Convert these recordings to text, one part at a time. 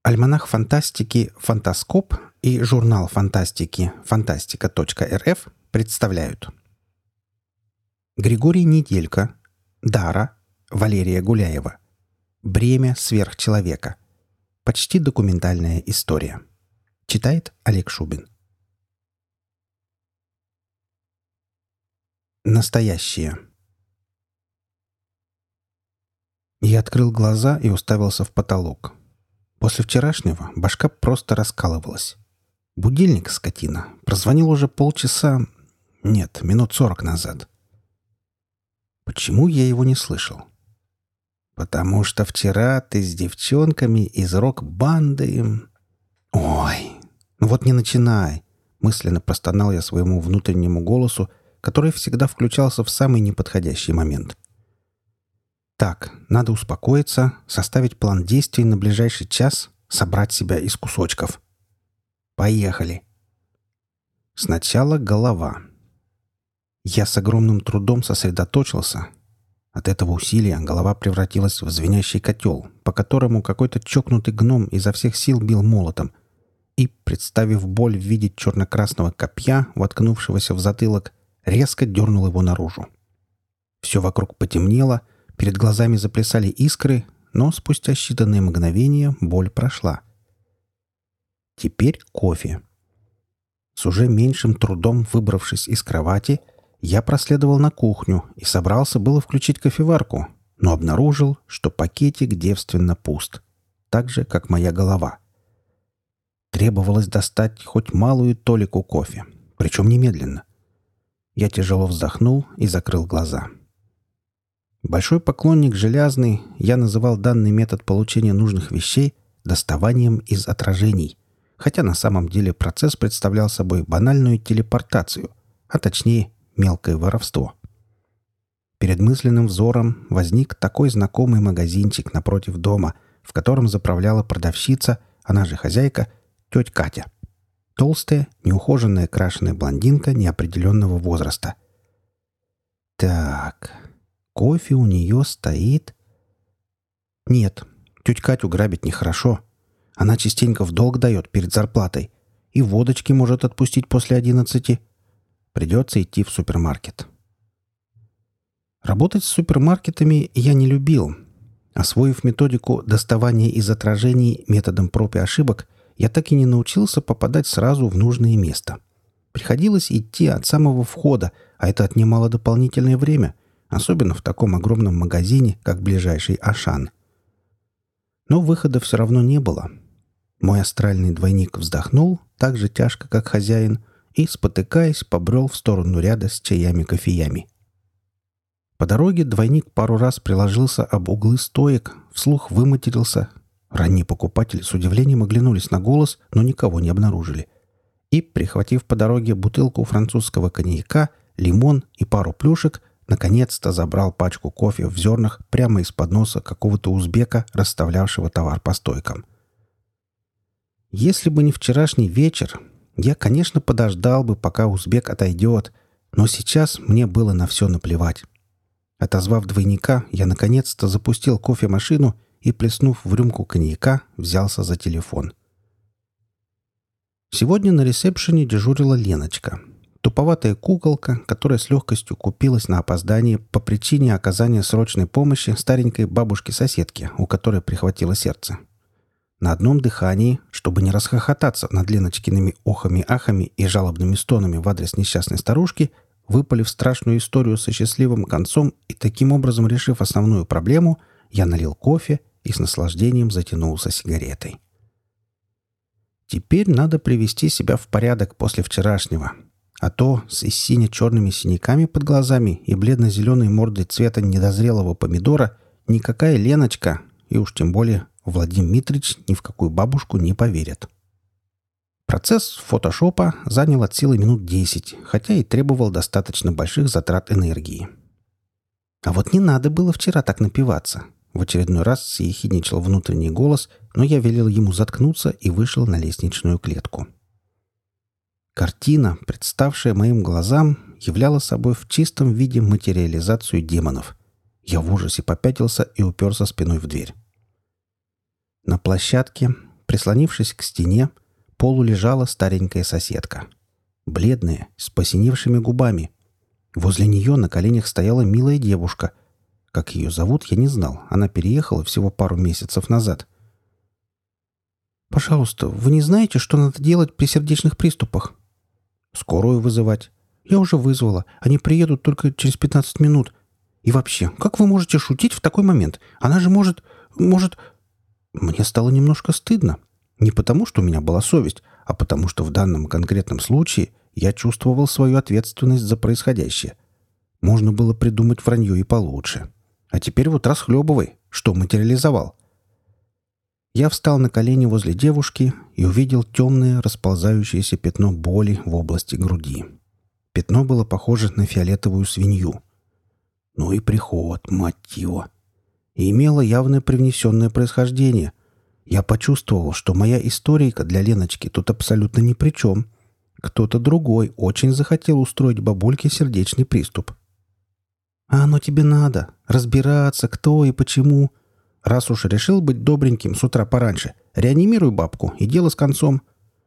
Альманах фантастики «Фантаскоп» и журнал фантастики «Фантастика.рф» представляют Григорий Неделько, Дара, Валерия Гуляева. Бремя сверхчеловека. Почти документальная история. Читает Олег Шубин. Настоящее. Я открыл глаза и уставился в потолок. После вчерашнего башка просто раскалывалась. Будильник, скотина, прозвонил уже полчаса... Нет, минут 40 назад. Почему я его не слышал? Потому что вчера ты с девчонками из рок-банды... Ой, ну вот не начинай. Мысленно простонал я своему внутреннему голосу, который всегда включался в самый неподходящий момент. Так, надо успокоиться, составить план действий на ближайший час, собрать себя из кусочков. Поехали. Сначала голова. Я с огромным трудом сосредоточился. От этого усилия голова превратилась в звенящий котел, по которому какой-то чокнутый гном изо всех сил бил молотом, и, представив боль в виде черно-красного копья, воткнувшегося в затылок, резко дернул его наружу. Все вокруг потемнело, перед глазами заплясали искры, но спустя считанные мгновения боль прошла. Теперь кофе. С уже меньшим трудом выбравшись из кровати, я проследовал на кухню и собрался было включить кофеварку, но обнаружил, что пакетик девственно пуст, так же, как моя голова. Требовалось достать хоть малую толику кофе, причем немедленно. Я тяжело вздохнул и закрыл глаза. Большой поклонник железный, я называл данный метод получения нужных вещей доставанием из отражений, хотя на самом деле процесс представлял собой банальную телепортацию, а точнее мелкое воровство. Перед мысленным взором возник такой знакомый магазинчик напротив дома, в котором заправляла продавщица, она же хозяйка, тетя Катя. Толстая, неухоженная крашеная блондинка неопределенного возраста. Так... Кофе у нее стоит... Нет, тетю Катю грабить нехорошо. Она частенько в долг дает перед зарплатой. И водочки может отпустить после 11. Придется идти в супермаркет. Работать с супермаркетами я не любил. Освоив методику доставания из отражений методом проб и ошибок, я так и не научился попадать сразу в нужное место. Приходилось идти от самого входа, а это отнимало дополнительное время, особенно в таком огромном магазине, как ближайший Ашан. Но выхода все равно не было. Мой астральный двойник вздохнул так же тяжко, как хозяин, и, спотыкаясь, побрел в сторону ряда с чаями-кофеями. По дороге двойник пару раз приложился об углы стоек, вслух выматерился. Ранние покупатели с удивлением оглянулись на голос, но никого не обнаружили. И, прихватив по дороге бутылку французского коньяка, лимон и пару плюшек, наконец-то забрал пачку кофе в зернах прямо из-под носа какого-то узбека, расставлявшего товар по стойкам. Если бы не вчерашний вечер, я, конечно, подождал бы, пока узбек отойдет, но сейчас мне было на все наплевать. Отозвав двойника, я наконец-то запустил кофемашину и, плеснув в рюмку коньяка, взялся за телефон. Сегодня на ресепшене дежурила Леночка. Туповатая куколка, которая с легкостью купилась на опоздание по причине оказания срочной помощи старенькой бабушке-соседке, у которой прихватило сердце. На одном дыхании, чтобы не расхохотаться над Леночкиными охами-ахами и жалобными стонами в адрес несчастной старушки, выпалив страшную историю со счастливым концом и таким образом решив основную проблему, я налил кофе и с наслаждением затянулся сигаретой. Теперь надо привести себя в порядок после вчерашнего. А то с сине-черными синяками под глазами и бледно-зеленой мордой цвета недозрелого помидора никакая Леночка, и уж тем более Владимир Митрич, ни в какую бабушку не поверят. Процесс фотошопа занял от силы минут 10, хотя и требовал достаточно больших затрат энергии. А вот не надо было вчера так напиваться. В очередной раз съехидничал внутренний голос, но я велел ему заткнуться и вышел на лестничную клетку. Картина, представшая моим глазам, являла собой в чистом виде материализацию демонов. Я в ужасе попятился и уперся спиной в дверь. На площадке, прислонившись к стене, полулежала старенькая соседка. Бледная, с посиневшими губами. Возле нее на коленях стояла милая девушка. Как ее зовут, я не знал. Она переехала всего пару месяцев назад. «Пожалуйста, вы не знаете, что надо делать при сердечных приступах?» «Скорую вызывать». «Я уже вызвала. Они приедут только через 15 минут. И вообще, как вы можете шутить в такой момент? Она же может... Мне стало немножко стыдно. Не потому, что у меня была совесть, а потому, что в данном конкретном случае я чувствовал свою ответственность за происходящее. Можно было придумать вранье и получше. А теперь вот расхлебывай, что материализовал». Я встал на колени возле девушки и увидел темное расползающееся пятно боли в области груди. Пятно было похоже на фиолетовую свинью. Ну и приход, мать его. И имело явное привнесенное происхождение. Я почувствовал, что моя историйка для Леночки тут абсолютно ни при чем. Кто-то другой очень захотел устроить бабульке сердечный приступ. «А оно тебе надо. Разбираться, кто и почему. Раз уж решил быть добреньким с утра пораньше, реанимируй бабку, и дело с концом».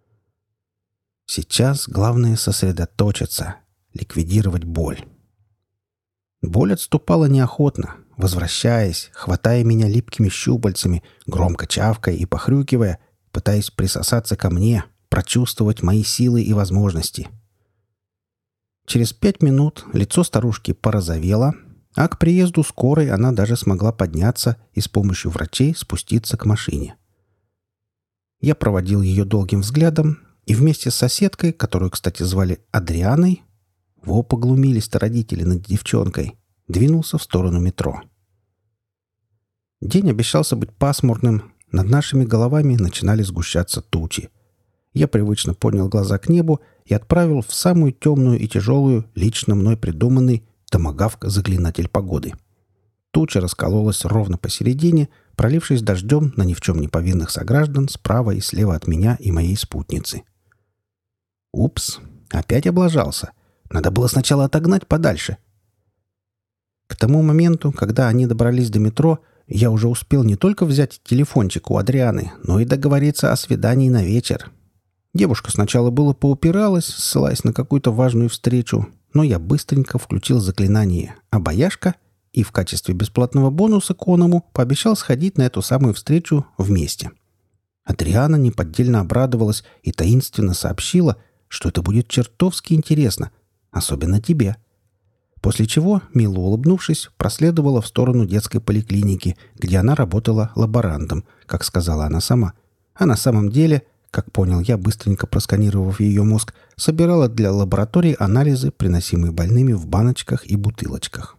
Сейчас главное сосредоточиться, ликвидировать боль. Боль отступала неохотно, возвращаясь, хватая меня липкими щупальцами, громко чавкая и похрюкивая, пытаясь присосаться ко мне, прочувствовать мои силы и возможности. Через 5 минут лицо старушки порозовело, а к приезду скорой она даже смогла подняться и с помощью врачей спуститься к машине. Я проводил ее долгим взглядом и вместе с соседкой, которую, кстати, звали Адрианой, во поглумились-то родители над девчонкой, двинулся в сторону метро. День обещался быть пасмурным, над нашими головами начинали сгущаться тучи. Я привычно поднял глаза к небу и отправил в самую темную и тяжелую, лично мной придуманный томагавк-заклинатель погоды. Туча раскололась ровно посередине, пролившись дождем на ни в чем не повинных сограждан справа и слева от меня и моей спутницы. Упс, опять облажался. Надо было сначала отогнать подальше. К тому моменту, когда они добрались до метро, я уже успел не только взять телефончик у Адрианы, но и договориться о свидании на вечер. Девушка сначала было поупиралась, ссылаясь на какую-то важную встречу, но я быстренько включил заклинание «Обаяшка» и в качестве бесплатного бонуса к оному пообещал сходить на эту самую встречу вместе. Адриана неподдельно обрадовалась и таинственно сообщила, что это будет чертовски интересно, особенно тебе. После чего, мило улыбнувшись, проследовала в сторону детской поликлиники, где она работала лаборантом, как сказала она сама. А на самом деле, как понял я, быстренько просканировав ее мозг, собирала для лаборатории анализы, приносимые больными в баночках и бутылочках.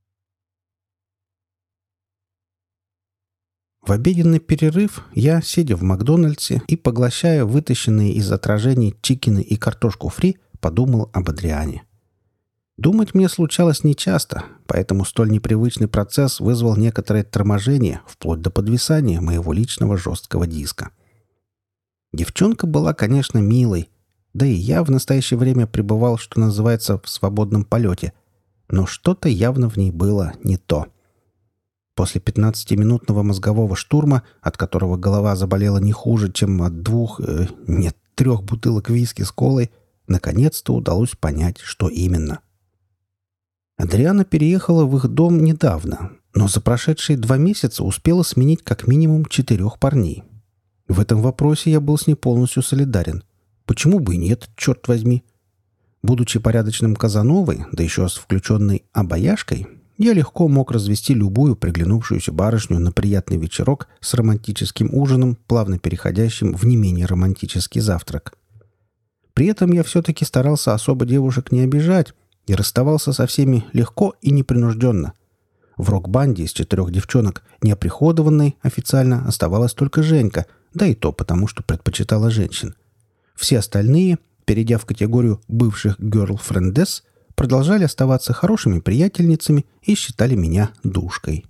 В обеденный перерыв я, сидя в Макдональдсе и поглощая вытащенные из отражений чикины и картошку фри, подумал об Адриане. Думать мне случалось нечасто, поэтому столь непривычный процесс вызвал некоторое торможение, вплоть до подвисания моего личного жесткого диска. Девчонка была, конечно, милой, да и я в настоящее время пребывал, что называется, в свободном полете, но что-то явно в ней было не то. После 15-минутного мозгового штурма, от которого голова заболела не хуже, чем от 3 бутылок виски с колой, наконец-то удалось понять, что именно. Адриана переехала в их дом недавно, но за прошедшие 2 месяца успела сменить как минимум 4 парней. В этом вопросе я был с ней полностью солидарен. Почему бы и нет, черт возьми? Будучи порядочным Казановой, да еще с включенной обаяшкой, я легко мог развести любую приглянувшуюся барышню на приятный вечерок с романтическим ужином, плавно переходящим в не менее романтический завтрак. При этом я все-таки старался особо девушек не обижать и расставался со всеми легко и непринужденно. В рок-банде из 4 девчонок неоприходованной официально оставалась только Женька, да и то потому, что предпочитала женщин. Все остальные, перейдя в категорию бывших girlfriendes, продолжали оставаться хорошими приятельницами и считали меня душкой.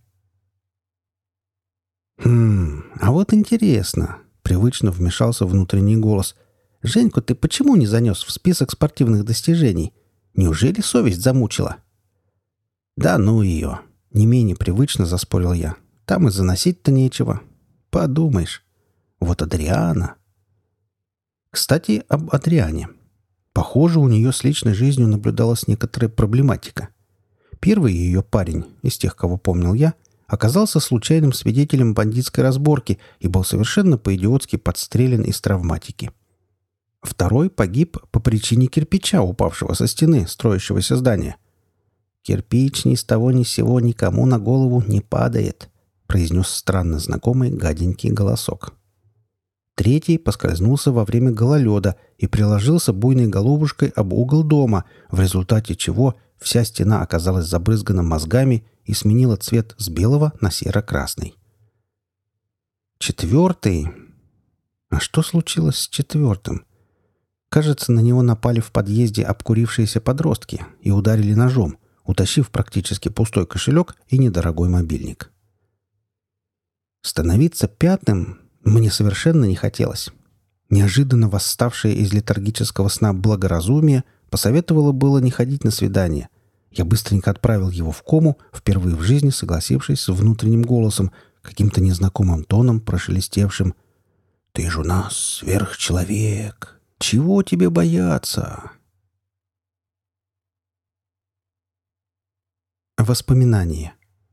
А вот интересно», — привычно вмешался внутренний голос. «Женьку ты почему не занес в список спортивных достижений? Неужели совесть замучила?» «Да ну ее!» — не менее привычно заспорил я. «Там и заносить-то нечего. Подумаешь. Вот Адриана... Кстати, об Адриане. Похоже, у нее с личной жизнью наблюдалась некоторая проблематика. Первый ее парень, из тех, кого помнил я, оказался случайным свидетелем бандитской разборки и был совершенно по-идиотски подстрелен из травматики. Второй погиб по причине кирпича, упавшего со стены строящегося здания. «Кирпич ни с того ни с сего никому на голову не падает», произнес странно знакомый гаденький голосок. Третий поскользнулся во время гололеда и приложился буйной головушкой об угол дома, в результате чего вся стена оказалась забрызгана мозгами и сменила цвет с белого на серо-красный. Четвертый... А что случилось с четвертым? Кажется, на него напали в подъезде обкурившиеся подростки и ударили ножом, утащив практически пустой кошелек и недорогой мобильник. Становиться пятым мне совершенно не хотелось. Неожиданно восставшее из летаргического сна благоразумие посоветовало было не ходить на свидание. Я быстренько отправил его в кому, впервые в жизни согласившись с внутренним голосом, каким-то незнакомым тоном прошелестевшим: «Ты же у нас сверхчеловек. Чего тебе бояться?» Воспоминания.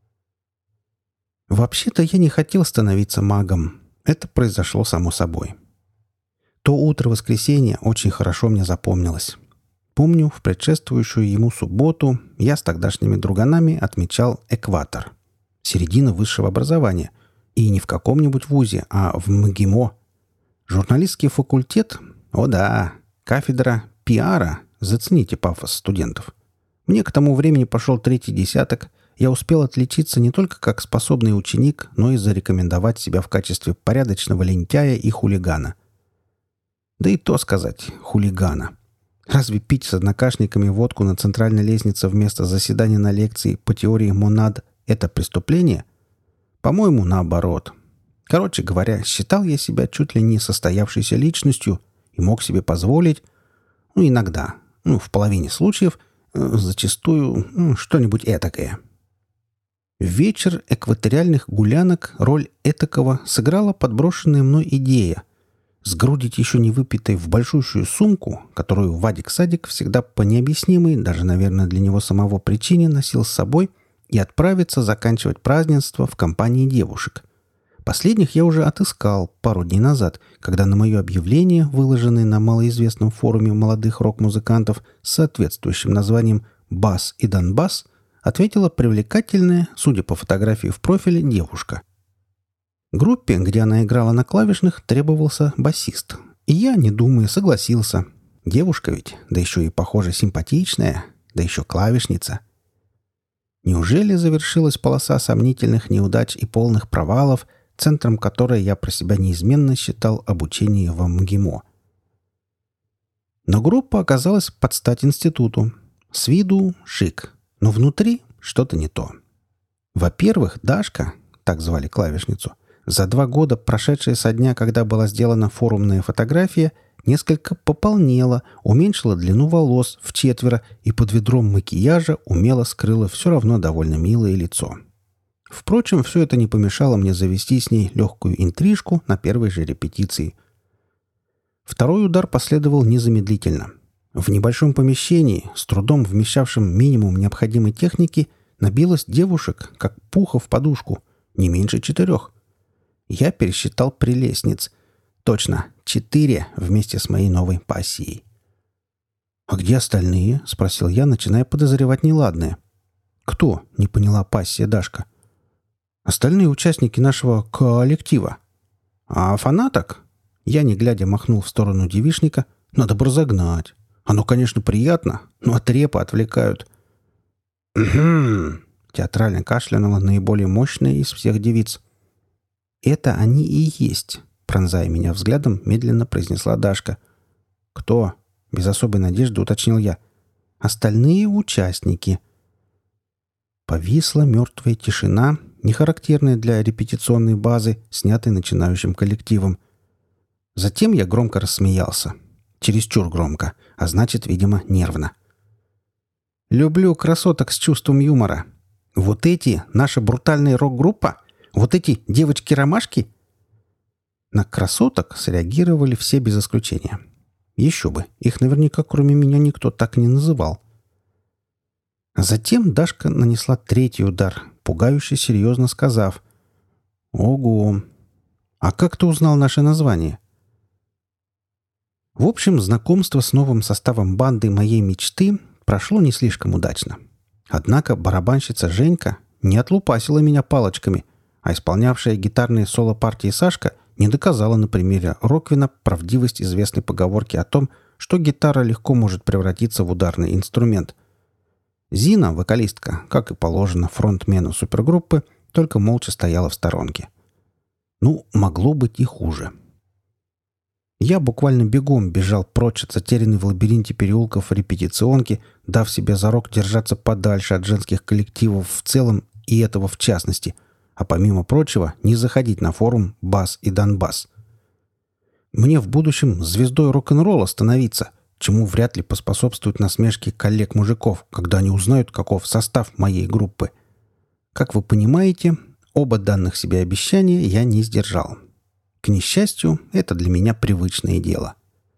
Вообще-то я не хотел становиться магом. Это произошло само собой. То утро воскресенья очень хорошо мне запомнилось. Помню, в предшествующую ему субботу я с тогдашними друганами отмечал экватор. Середина высшего образования. И не в каком-нибудь вузе, а в МГИМО. Журналистский факультет? О да, кафедра пиара. Зацените пафос студентов. Мне к тому времени пошел третий десяток. Я успел отличиться не только как способный ученик, но и зарекомендовать себя в качестве порядочного лентяя и хулигана. Да и то сказать, хулигана. Разве пить с однокашниками водку на центральной лестнице вместо заседания на лекции по теории монад – это преступление? По-моему, наоборот. Короче говоря, считал я себя чуть ли не состоявшейся личностью и мог себе позволить, иногда, в половине случаев, зачастую, что-нибудь этакое. В вечер экваториальных гулянок роль этакого сыграла подброшенная мной идея сгрудить еще не выпитой в большущую сумку, которую Вадик-Садик всегда по необъяснимой, даже, наверное, для него самого причине носил с собой, и отправиться заканчивать празднество в компании девушек. Последних я уже отыскал пару дней назад, когда на мое объявление, выложенное на малоизвестном форуме молодых рок-музыкантов с соответствующим названием «Бас и Донбасс», ответила привлекательная, судя по фотографии в профиле, девушка. Группе, где она играла на клавишных, требовался басист. И я, не думая, согласился. Девушка ведь, да еще и, похоже, симпатичная, да еще клавишница. Неужели завершилась полоса сомнительных неудач и полных провалов, центром которой я про себя неизменно считал обучение в МГИМО? Но группа оказалась под стать институту. С виду шик, но внутри что-то не то. Во-первых, Дашка, так звали клавишницу, за 2 года, прошедшие со дня, когда была сделана форумная фотография, несколько пополнела, уменьшила длину волос вчетверо и под ведром макияжа умело скрыла все равно довольно милое лицо. Впрочем, все это не помешало мне завести с ней легкую интрижку на первой же репетиции. Второй удар последовал незамедлительно. В небольшом помещении, с трудом вмещавшем минимум необходимой техники, набилось девушек, как пуха в подушку, не меньше 4. Я пересчитал прелестниц. Точно, 4 вместе с моей новой пассией. «А где остальные?» — спросил я, начиная подозревать неладное. «Кто?» — не поняла пассия Дашка. «Остальные участники нашего коллектива». «А фанаток?» Я, не глядя, махнул в сторону девичника. «Надо бы разогнать. Оно, конечно, приятно, но от репа отвлекают». «Угу», — театрально кашлянула наиболее мощная из всех девиц. «Это они и есть», — пронзая меня взглядом, медленно произнесла Дашка. «Кто?» — без особой надежды уточнил я. «Остальные участники». Повисла мертвая тишина, не характерная для репетиционной базы, снятой начинающим коллективом. Затем я громко рассмеялся. Чересчур громко, а значит, видимо, нервно. «Люблю красоток с чувством юмора. Вот эти — наша брутальная рок-группа? Вот эти девочки-ромашки?» На красоток среагировали все без исключения. Еще бы, их наверняка кроме меня никто так не называл. А затем Дашка нанесла третий удар, пугающе серьезно сказав: «Ого! А как ты узнал наше название?» В общем, знакомство с новым составом банды моей мечты прошло не слишком удачно. Однако барабанщица Женька не отлупасила меня палочками, а исполнявшая гитарные соло-партии Сашка не доказала на примере Роквина правдивость известной поговорки о том, что гитара легко может превратиться в ударный инструмент. Зина, вокалистка, как и положено фронтмену супергруппы, только молча стояла в сторонке. Ну, могло быть и хуже. Я буквально бегом бежал прочь от затерянной в лабиринте переулков репетиционки, дав себе зарок держаться подальше от женских коллективов в целом и этого в частности, а помимо прочего не заходить на форум «Бас и Донбасс». Мне в будущем звездой рок-н-ролла становиться, чему вряд ли поспособствуют насмешки коллег-мужиков, когда они узнают, каков состав моей группы. Как вы понимаете, оба данных себе обещания я не сдержал. К несчастью, это для меня привычное дело.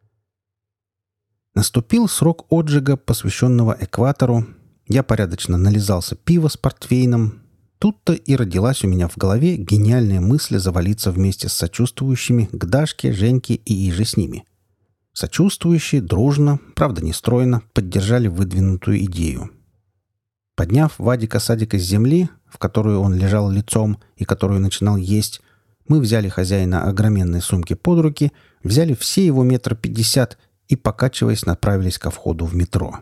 Наступил срок отжига, посвященного экватору. Я порядочно нализался пива с портвейном. Тут-то и родилась у меня в голове гениальная мысль завалиться вместе с сочувствующими к Дашке, Женьке и иже с ними. Сочувствующие дружно, правда не стройно, поддержали выдвинутую идею. Подняв Вадика-садика с земли, в которую он лежал лицом и которую начинал есть, мы взяли хозяина огроменной сумки под руки, взяли все его 1,50 м и, покачиваясь, направились ко входу в метро.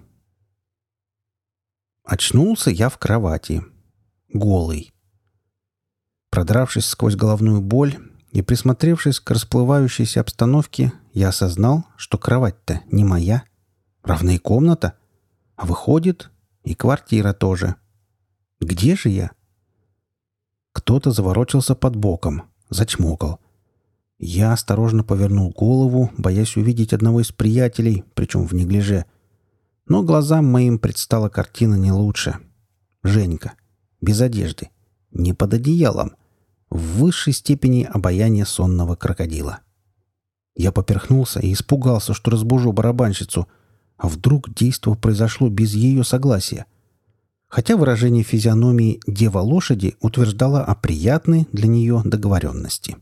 Очнулся я в кровати. Голый. Продравшись сквозь головную боль и присмотревшись к расплывающейся обстановке, я осознал, что кровать-то не моя, равно и комната, а выходит, и квартира тоже. Где же я? Кто-то заворочился под боком, зачмокал. Я осторожно повернул голову, боясь увидеть одного из приятелей, причем в неглиже. Но глазам моим предстала картина не лучше. Женька. Без одежды. Не под одеялом. В высшей степени обаяния сонного крокодила. Я поперхнулся и испугался, что разбужу барабанщицу. А вдруг действо произошло без ее согласия? Хотя выражение физиономии «дева лошади» утверждало о приятной для нее договоренности.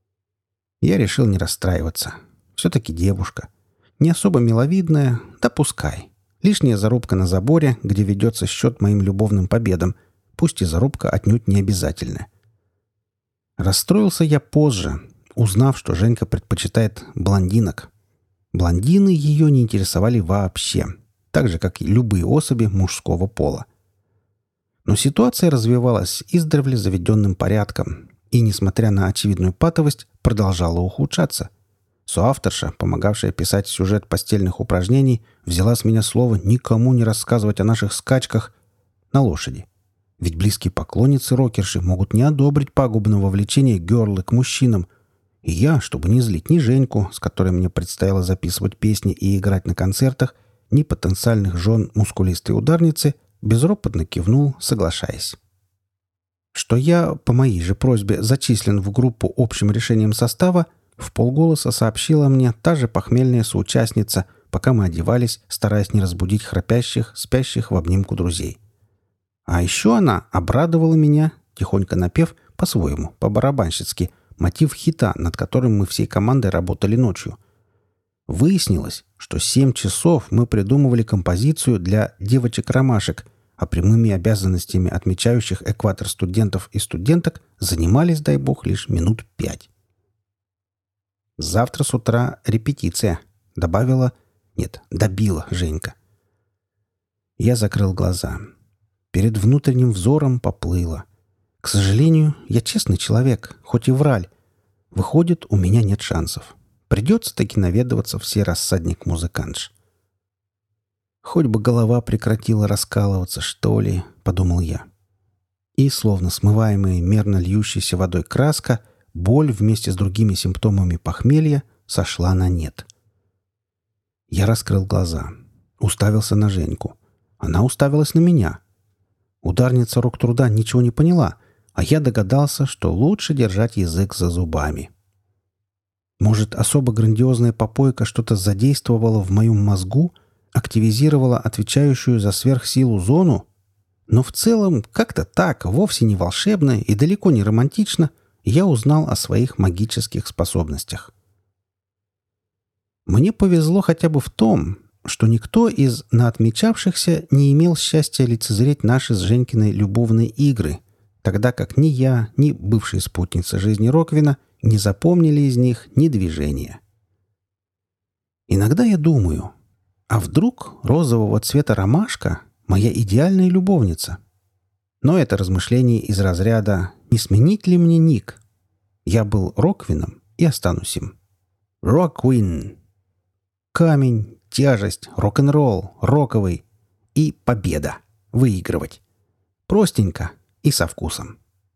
Я решил не расстраиваться. Все-таки девушка. Не особо миловидная, да пускай. Лишняя зарубка на заборе, где ведется счет моим любовным победам, пусть и зарубка отнюдь не обязательная. Расстроился я позже, узнав, что Женька предпочитает блондинок. Блондины ее не интересовали вообще, так же, как и любые особи мужского пола. Но ситуация развивалась издревле заведенным порядком и, несмотря на очевидную патовость, продолжала ухудшаться. Соавторша, помогавшая писать сюжет постельных упражнений, взяла с меня слово никому не рассказывать о наших скачках на лошади. Ведь близкие поклонницы-рокерши могут не одобрить пагубного влечения герлы к мужчинам. И я, чтобы не злить ни Женьку, с которой мне предстояло записывать песни и играть на концертах, ни потенциальных жен мускулистой ударницы, безропотно кивнул, соглашаясь. Что я, по моей же просьбе, зачислен в группу общим решением состава, вполголоса сообщила мне та же похмельная соучастница, пока мы одевались, стараясь не разбудить храпящих, спящих в обнимку друзей. А еще она обрадовала меня, тихонько напев, по-своему, по-барабанщицки, мотив хита, над которым мы всей командой работали ночью. Выяснилось, что 7 часов мы придумывали композицию для девочек-ромашек, а прямыми обязанностями отмечающих экватор студентов и студенток занимались, дай бог, лишь минут 5. «Завтра с утра репетиция», — добавила... Нет, добила Женька. Я закрыл глаза. Перед внутренним взором поплыло. К сожалению, я честный человек, хоть и враль. Выходит, у меня нет шансов. Придется таки наведываться в сей рассадник музыкантш. «Хоть бы голова прекратила раскалываться, что ли», — подумал я. И, словно смываемая мерно льющейся водой краска, боль вместе с другими симптомами похмелья сошла на нет. Я раскрыл глаза, уставился на Женьку. Она уставилась на меня. Ударница рок-труда ничего не поняла, а я догадался, что лучше держать язык за зубами. Может, особо грандиозная попойка что-то задействовала в моем мозгу, активизировала отвечающую за сверхсилу зону? Но в целом, как-то так, вовсе не волшебно и далеко не романтично, я узнал о своих магических способностях. Мне повезло хотя бы в том, что никто из наотмечавшихся не имел счастья лицезреть наши с Женькиной любовные игры, тогда как ни я, ни бывшая спутница жизни Роквина не запомнили из них ни движения. Иногда я думаю, а вдруг розового цвета ромашка — моя идеальная любовница? Но это размышление из разряда «не сменить ли мне ник?» Я был Роквином и останусь им. Роквин. Камень, тяжесть, рок-н-ролл, роковый и победа. Выигрывать. Простенько и со вкусом.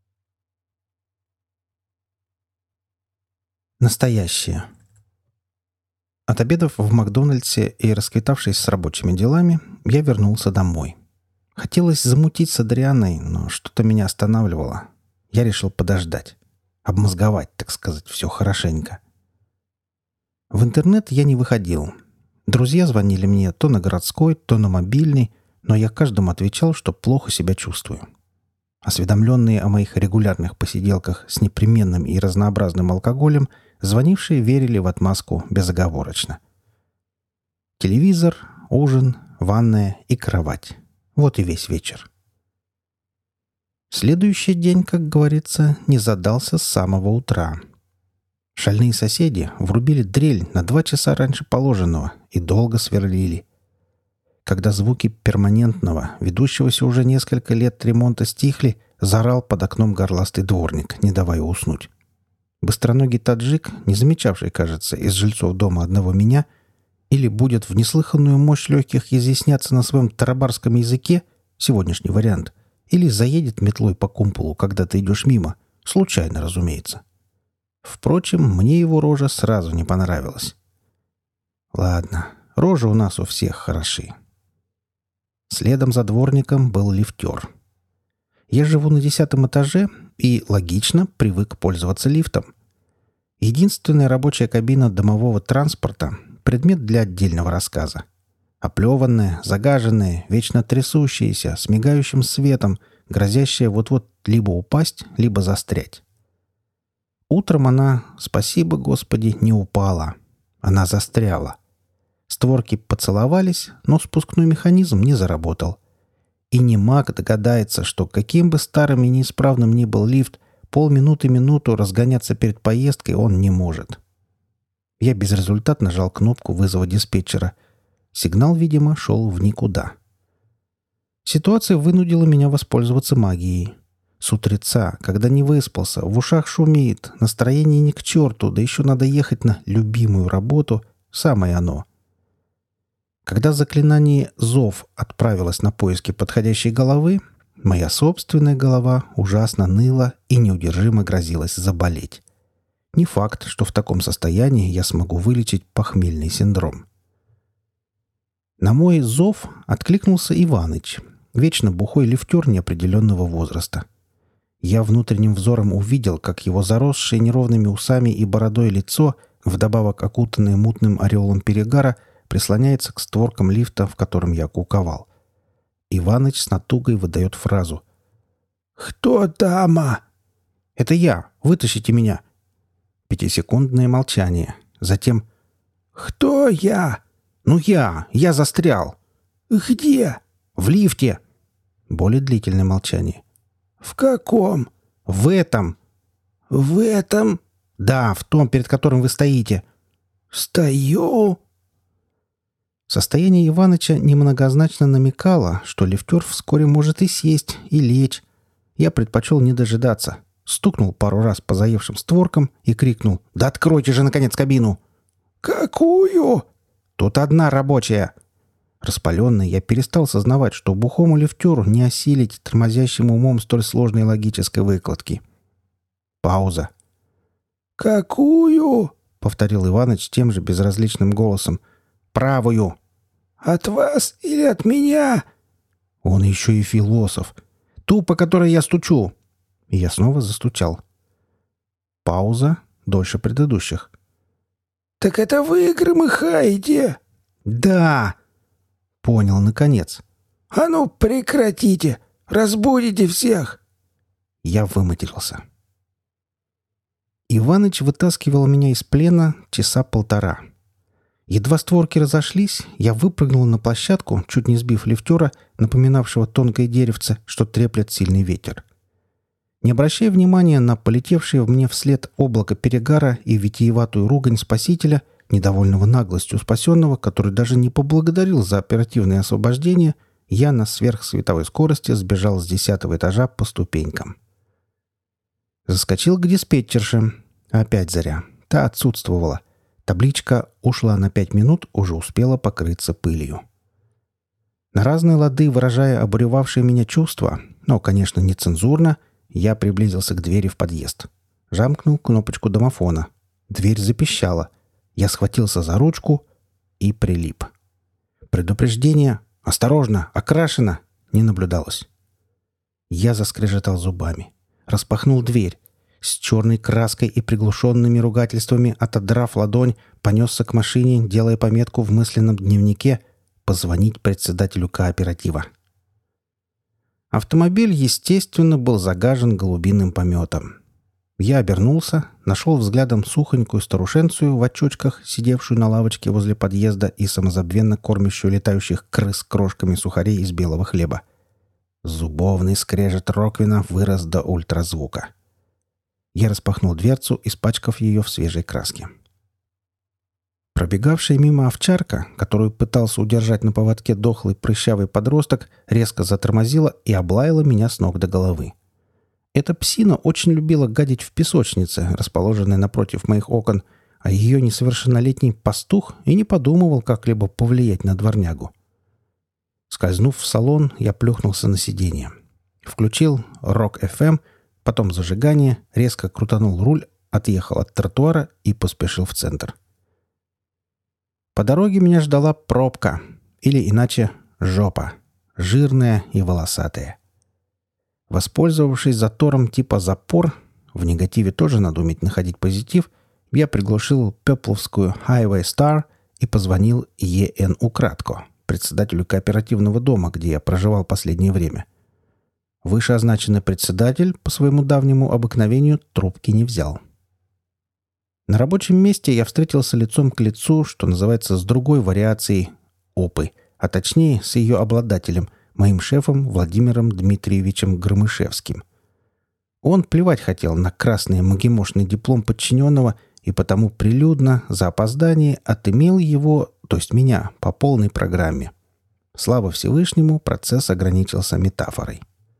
Настоящее. Отобедав в Макдональдсе и расквитавшись с рабочими делами, я вернулся домой. Хотелось замутить с Адрианой, но что-то меня останавливало. Я решил подождать. Обмозговать, так сказать, все хорошенько. В интернет я не выходил. Друзья звонили мне то на городской, то на мобильный, но я каждому отвечал, что плохо себя чувствую. Осведомленные о моих регулярных посиделках с непременным и разнообразным алкоголем, звонившие верили в отмазку безоговорочно. Телевизор, ужин, ванная и кровать. Вот и весь вечер. Следующий день, как говорится, не задался с самого утра. Шальные соседи врубили дрель на 2 часа раньше положенного и долго сверлили. Когда звуки перманентного, ведущегося уже несколько лет ремонта стихли, заорал под окном горластый дворник, не давая уснуть. Быстроногий таджик, не замечавший, кажется, из жильцов дома одного меня, или будет в неслыханную мощь легких изъясняться на своем тарабарском языке, сегодняшний вариант, или заедет метлой по кумполу, когда ты идешь мимо, случайно, разумеется. Впрочем, мне его рожа сразу не понравилась. Ладно, рожи у нас у всех хороши. Следом за дворником был лифтер. Я живу на 10-м этаже и, логично, привык пользоваться лифтом. Единственная рабочая кабина домового транспорта — предмет для отдельного рассказа. Оплеванная, загаженная, вечно трясущаяся, с мигающим светом, грозящая вот-вот либо упасть, либо застрять. Утром она, спасибо Господи, не упала. Она застряла. Створки поцеловались, но спускной механизм не заработал. И не маг догадается, что каким бы старым и неисправным ни был лифт, полминуты-минуту разгоняться перед поездкой он не может. Я безрезультатно нажал кнопку вызова диспетчера. Сигнал, видимо, шел в никуда. Ситуация вынудила меня воспользоваться магией. С утреца, когда не выспался, в ушах шумит, настроение ни к черту, да еще надо ехать на любимую работу, самое оно. Когда заклинание «Зов» отправилось на поиски подходящей головы, моя собственная голова ужасно ныла и неудержимо грозилась заболеть. Не факт, что в таком состоянии я смогу вылечить похмельный синдром. На мой зов откликнулся Иваныч, вечно бухой лифтер неопределенного возраста. Я внутренним взором увидел, как его заросшее неровными усами и бородой лицо, вдобавок окутанное мутным ореолом перегара, прислоняется к створкам лифта, в котором я куковал. Иваныч с натугой выдает фразу. «Кто там?» «Это я. Вытащите меня». 5-секундное молчание. Затем «Кто я?» «Ну я застрял». «Где?» «В лифте». Более длительное молчание. «В каком?» «В этом». «В этом?» «Да, в том, перед которым вы стоите». «Стою?» Состояние Иваныча немногозначно намекало, что лифтер вскоре может и сесть, и лечь. Я предпочел не дожидаться. Стукнул пару раз по заевшим створкам и крикнул: «Да откройте же, наконец, кабину!» «Какую?» «Тут одна рабочая!» Распаленный, я перестал сознавать, что бухому лифтеру не осилить тормозящим умом столь сложной логической выкладки. Пауза. «Какую?» — повторил Иваныч тем же безразличным голосом. «Правую!» «От вас или от меня?» Он еще и философ. «Ту, по которой я стучу!» И я снова застучал. Пауза дольше предыдущих. Так это вы громыхаете?» «Да!» Понял, наконец. «А ну, прекратите! Разбудите всех!» Я выматерился. Иваныч вытаскивал меня из плена часа полтора. Едва створки разошлись, я выпрыгнул на площадку, чуть не сбив лифтера, напоминавшего тонкое деревце, что треплет сильный ветер. Не обращая внимания на полетевшее в мне вслед облако перегара и витиеватую ругань спасителя, недовольного наглостью спасенного, который даже не поблагодарил за оперативное освобождение, я на сверхсветовой скорости сбежал с 10-го этажа по ступенькам. Заскочил к диспетчерше. Опять заря. Та отсутствовала. Табличка «Ушла на 5 минут» уже успела покрыться пылью. На разные лады, выражая обуревавшие меня чувства, но, конечно, нецензурно, я приблизился к двери в подъезд. Жамкнул кнопочку домофона. Дверь запищала. Я схватился за ручку и прилип. Предупреждение «Осторожно! Окрашено!» не наблюдалось. Я заскрежетал зубами. Распахнул дверь. С черной краской и приглушенными ругательствами, отодрав ладонь, понесся к машине, делая пометку в мысленном дневнике «Позвонить председателю кооператива». Автомобиль, естественно, был загажен голубиным пометом. Я обернулся, нашел взглядом сухонькую старушенцию в очочках, сидевшую на лавочке возле подъезда и самозабвенно кормящую летающих крыс крошками сухарей из белого хлеба. Зубовный скрежет Роквина вырос до ультразвука. Я распахнул дверцу, испачкав ее в свежей краске. Пробегавшая мимо овчарка, которую пытался удержать на поводке дохлый прыщавый подросток, резко затормозила и облаяла меня с ног до головы. Эта псина очень любила гадить в песочнице, расположенной напротив моих окон, а ее несовершеннолетний пастух и не подумывал как-либо повлиять на дворнягу. Скользнув в салон, я плюхнулся на сиденье. Включил Рок-ФМ, потом зажигание, резко крутанул руль, отъехал от тротуара и поспешил в центр. По дороге меня ждала пробка, или иначе жопа, жирная и волосатая. Воспользовавшись затором типа «запор», в негативе тоже надо уметь находить позитив, я приглушил пепловскую Highway Star и позвонил Е.Н. Укратко, председателю кооперативного дома, где я проживал последнее время. Вышеозначенный председатель по своему давнему обыкновению трубки не взял. На рабочем месте я встретился лицом к лицу, что называется, с другой вариацией опы, а точнее с ее обладателем, моим шефом Владимиром Дмитриевичем Громышевским. Он плевать хотел на красный магемошный диплом подчиненного и потому прилюдно, за опоздание, отымел его, то есть меня, по полной программе. Слава Всевышнему, процесс ограничился метафорой.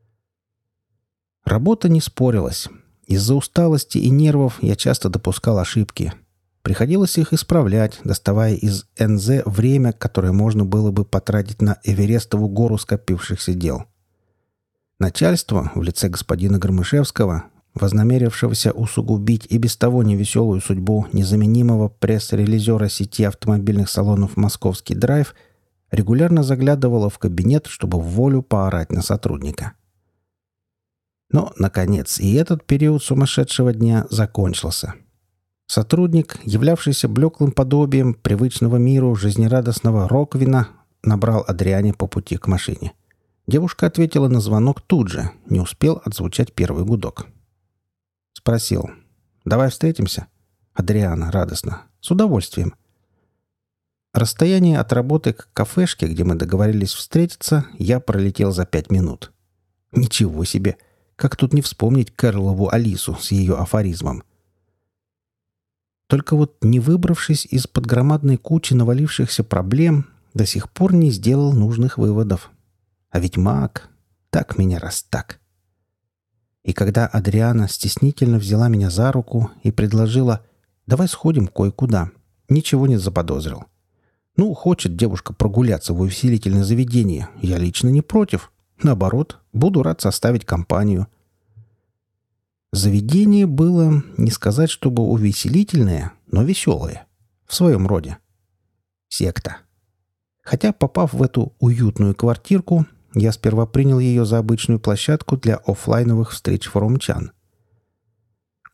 Работа не спорилась. Из-за усталости и нервов я часто допускал ошибки. Приходилось их исправлять, доставая из НЗ время, которое можно было бы потратить на Эверестову гору скопившихся дел. Начальство в лице господина Громышевского, вознамерившегося усугубить и без того невеселую судьбу незаменимого пресс-релизера сети автомобильных салонов «Московский драйв», регулярно заглядывало в кабинет, чтобы в волю поорать на сотрудника. Но, наконец, и этот период сумасшедшего дня закончился. Сотрудник, являвшийся блеклым подобием привычного миру жизнерадостного Роквина, набрал Адриане по пути к машине. Девушка ответила на звонок тут же, не успел отзвучать первый гудок. Спросил: «Давай встретимся?» Адриана радостно: «С удовольствием». Расстояние от работы к кафешке, где мы договорились встретиться, я пролетел за 5 минут. Ничего себе! Как тут не вспомнить Карлову Алису с ее афоризмом? Только вот, не выбравшись из-под громадной кучи навалившихся проблем, до сих пор не сделал нужных выводов. А ведь маг так меня раз так. И когда Адриана стеснительно взяла меня за руку и предложила: «Давай сходим кое-куда», ничего не заподозрил. Ну, хочет девушка прогуляться в увеселительное заведение, я лично не против. Наоборот, буду рад составить компанию. Заведение было, не сказать, чтобы увеселительное, но веселое. В своем роде. Секта. Хотя, попав в эту уютную квартирку, я сперва принял ее за обычную площадку для оффлайновых встреч форумчан.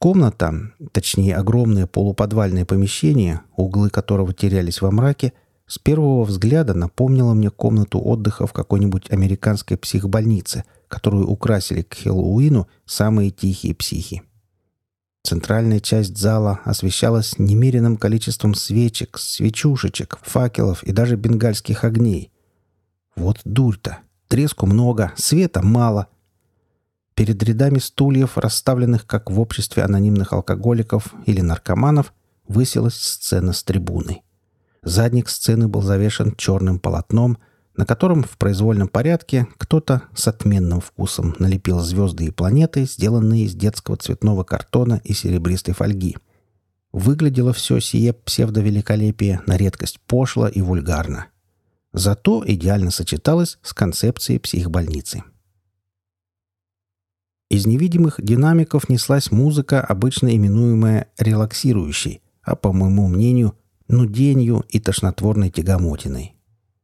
Комната, точнее огромное полуподвальное помещение, углы которого терялись во мраке, с первого взгляда напомнила мне комнату отдыха в какой-нибудь американской психбольнице, которую украсили к Хэллоуину самые тихие психи. Центральная часть зала освещалась немеренным количеством свечек, свечушечек, факелов и даже бенгальских огней. Вот дурь-то! Треску много, света мало. Перед рядами стульев, расставленных как в обществе анонимных алкоголиков или наркоманов, высилась сцена с трибуной. Задник сцены был завешен черным полотном, на котором в произвольном порядке кто-то с отменным вкусом налепил звезды и планеты, сделанные из детского цветного картона и серебристой фольги. Выглядело все сие псевдовеликолепие на редкость пошло и вульгарно. Зато идеально сочеталось с концепцией психбольницы. Из невидимых динамиков неслась музыка, обычно именуемая релаксирующей, а, по моему мнению, нуденью и тошнотворной тягомотиной.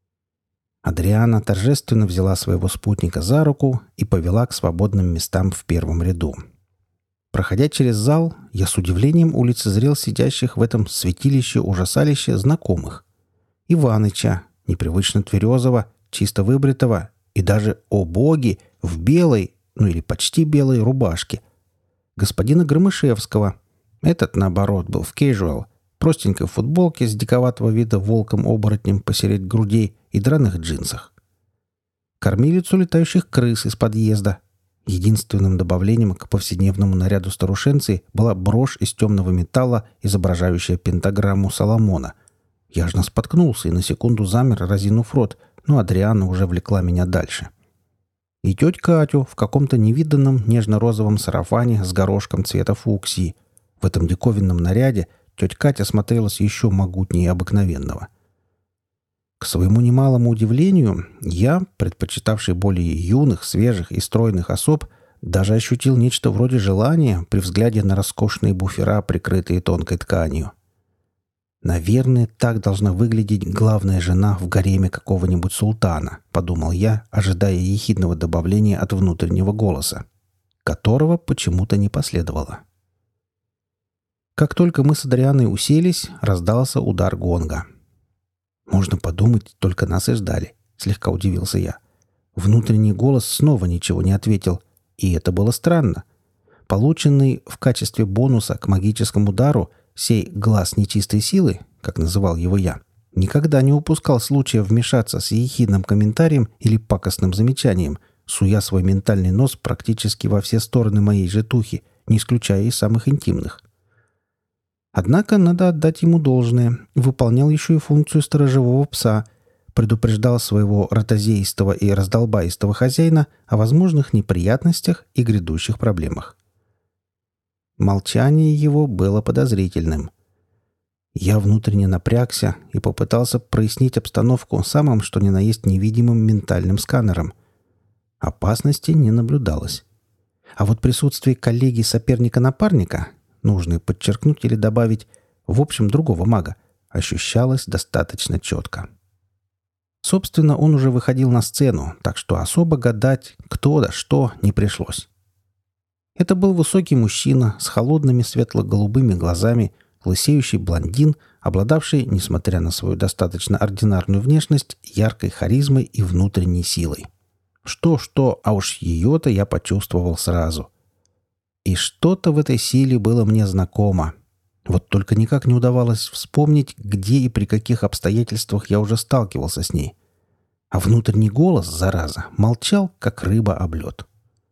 Адриана торжественно взяла своего спутника за руку и повела к свободным местам в первом ряду. Проходя через зал, я с удивлением улицезрел сидящих в этом святилище-ужасалище знакомых. Иваныча, непривычно тверезого, чисто выбритого и даже, о боги, в белой, ну или почти белой рубашке. Господина Громышевского. Этот, наоборот, был в кейжуал, простенькой футболке с диковатого вида волком-оборотнем посередь грудей и драных джинсах. Кормилицу летающих крыс из подъезда. Единственным добавлением к повседневному наряду старушенции была брошь из темного металла, изображающая пентаграмму Соломона. Я аж споткнулся и на секунду замер, разинув рот, но Адриана уже влекла меня дальше. И тетя Катю в каком-то невиданном нежно-розовом сарафане с горошком цвета фуксии. В этом диковинном наряде тетя Катя смотрелась еще могутнее обыкновенного. К своему немалому удивлению, я, предпочитавший более юных, свежих и стройных особ, даже ощутил нечто вроде желания при взгляде на роскошные буфера, прикрытые тонкой тканью. «Наверное, так должна выглядеть главная жена в гареме какого-нибудь султана», — подумал я, ожидая ехидного добавления от внутреннего голоса, которого почему-то не последовало. Как только мы с Адрианой уселись, раздался удар гонга. «Можно подумать, только нас и ждали», — слегка удивился я. Внутренний голос снова ничего не ответил, и это было странно. Полученный в качестве бонуса к магическому удару сей глаз нечистой силы, как называл его я, никогда не упускал случая вмешаться с ехидным комментарием или пакостным замечанием, суя свой ментальный нос практически во все стороны моей житухи, не исключая и самых интимных. Однако надо отдать ему должное, выполнял еще и функцию сторожевого пса, предупреждал своего ротозеистого и раздолбаистого хозяина о возможных неприятностях и грядущих проблемах. Молчание его было подозрительным. Я внутренне напрягся и попытался прояснить обстановку самым что ни на есть невидимым ментальным сканером. Опасности не наблюдалось. А вот присутствие коллеги-соперника-напарника, нужно подчеркнуть или добавить, в общем, другого мага, ощущалось достаточно четко. Собственно, он уже выходил на сцену, так что особо гадать, кто да что, не пришлось. Это был высокий мужчина с холодными светло-голубыми глазами, лысеющий блондин, обладавший, несмотря на свою достаточно ординарную внешность, яркой харизмой и внутренней силой. Что-что, а уж ее-то я почувствовал сразу. И что-то в этой силе было мне знакомо. Вот только никак не удавалось вспомнить, где и при каких обстоятельствах я уже сталкивался с ней. А внутренний голос, зараза, молчал, как рыба об лед.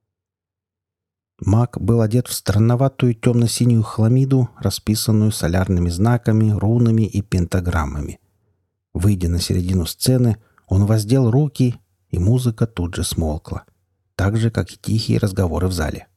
Маг был одет в странноватую темно-синюю хламиду, расписанную солярными знаками, рунами и пентаграммами. Выйдя на середину сцены, он воздел руки, и музыка тут же смолкла, так же, как и тихие разговоры в зале.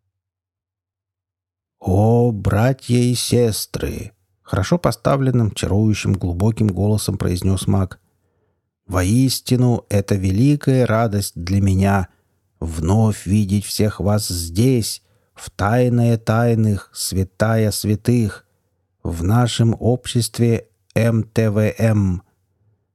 «О, братья и сестры!» — хорошо поставленным, чарующим, глубоким голосом произнес маг. «Воистину, это великая радость для меня — вновь видеть всех вас здесь, в тайное тайных, святая святых, в нашем обществе МТВМ».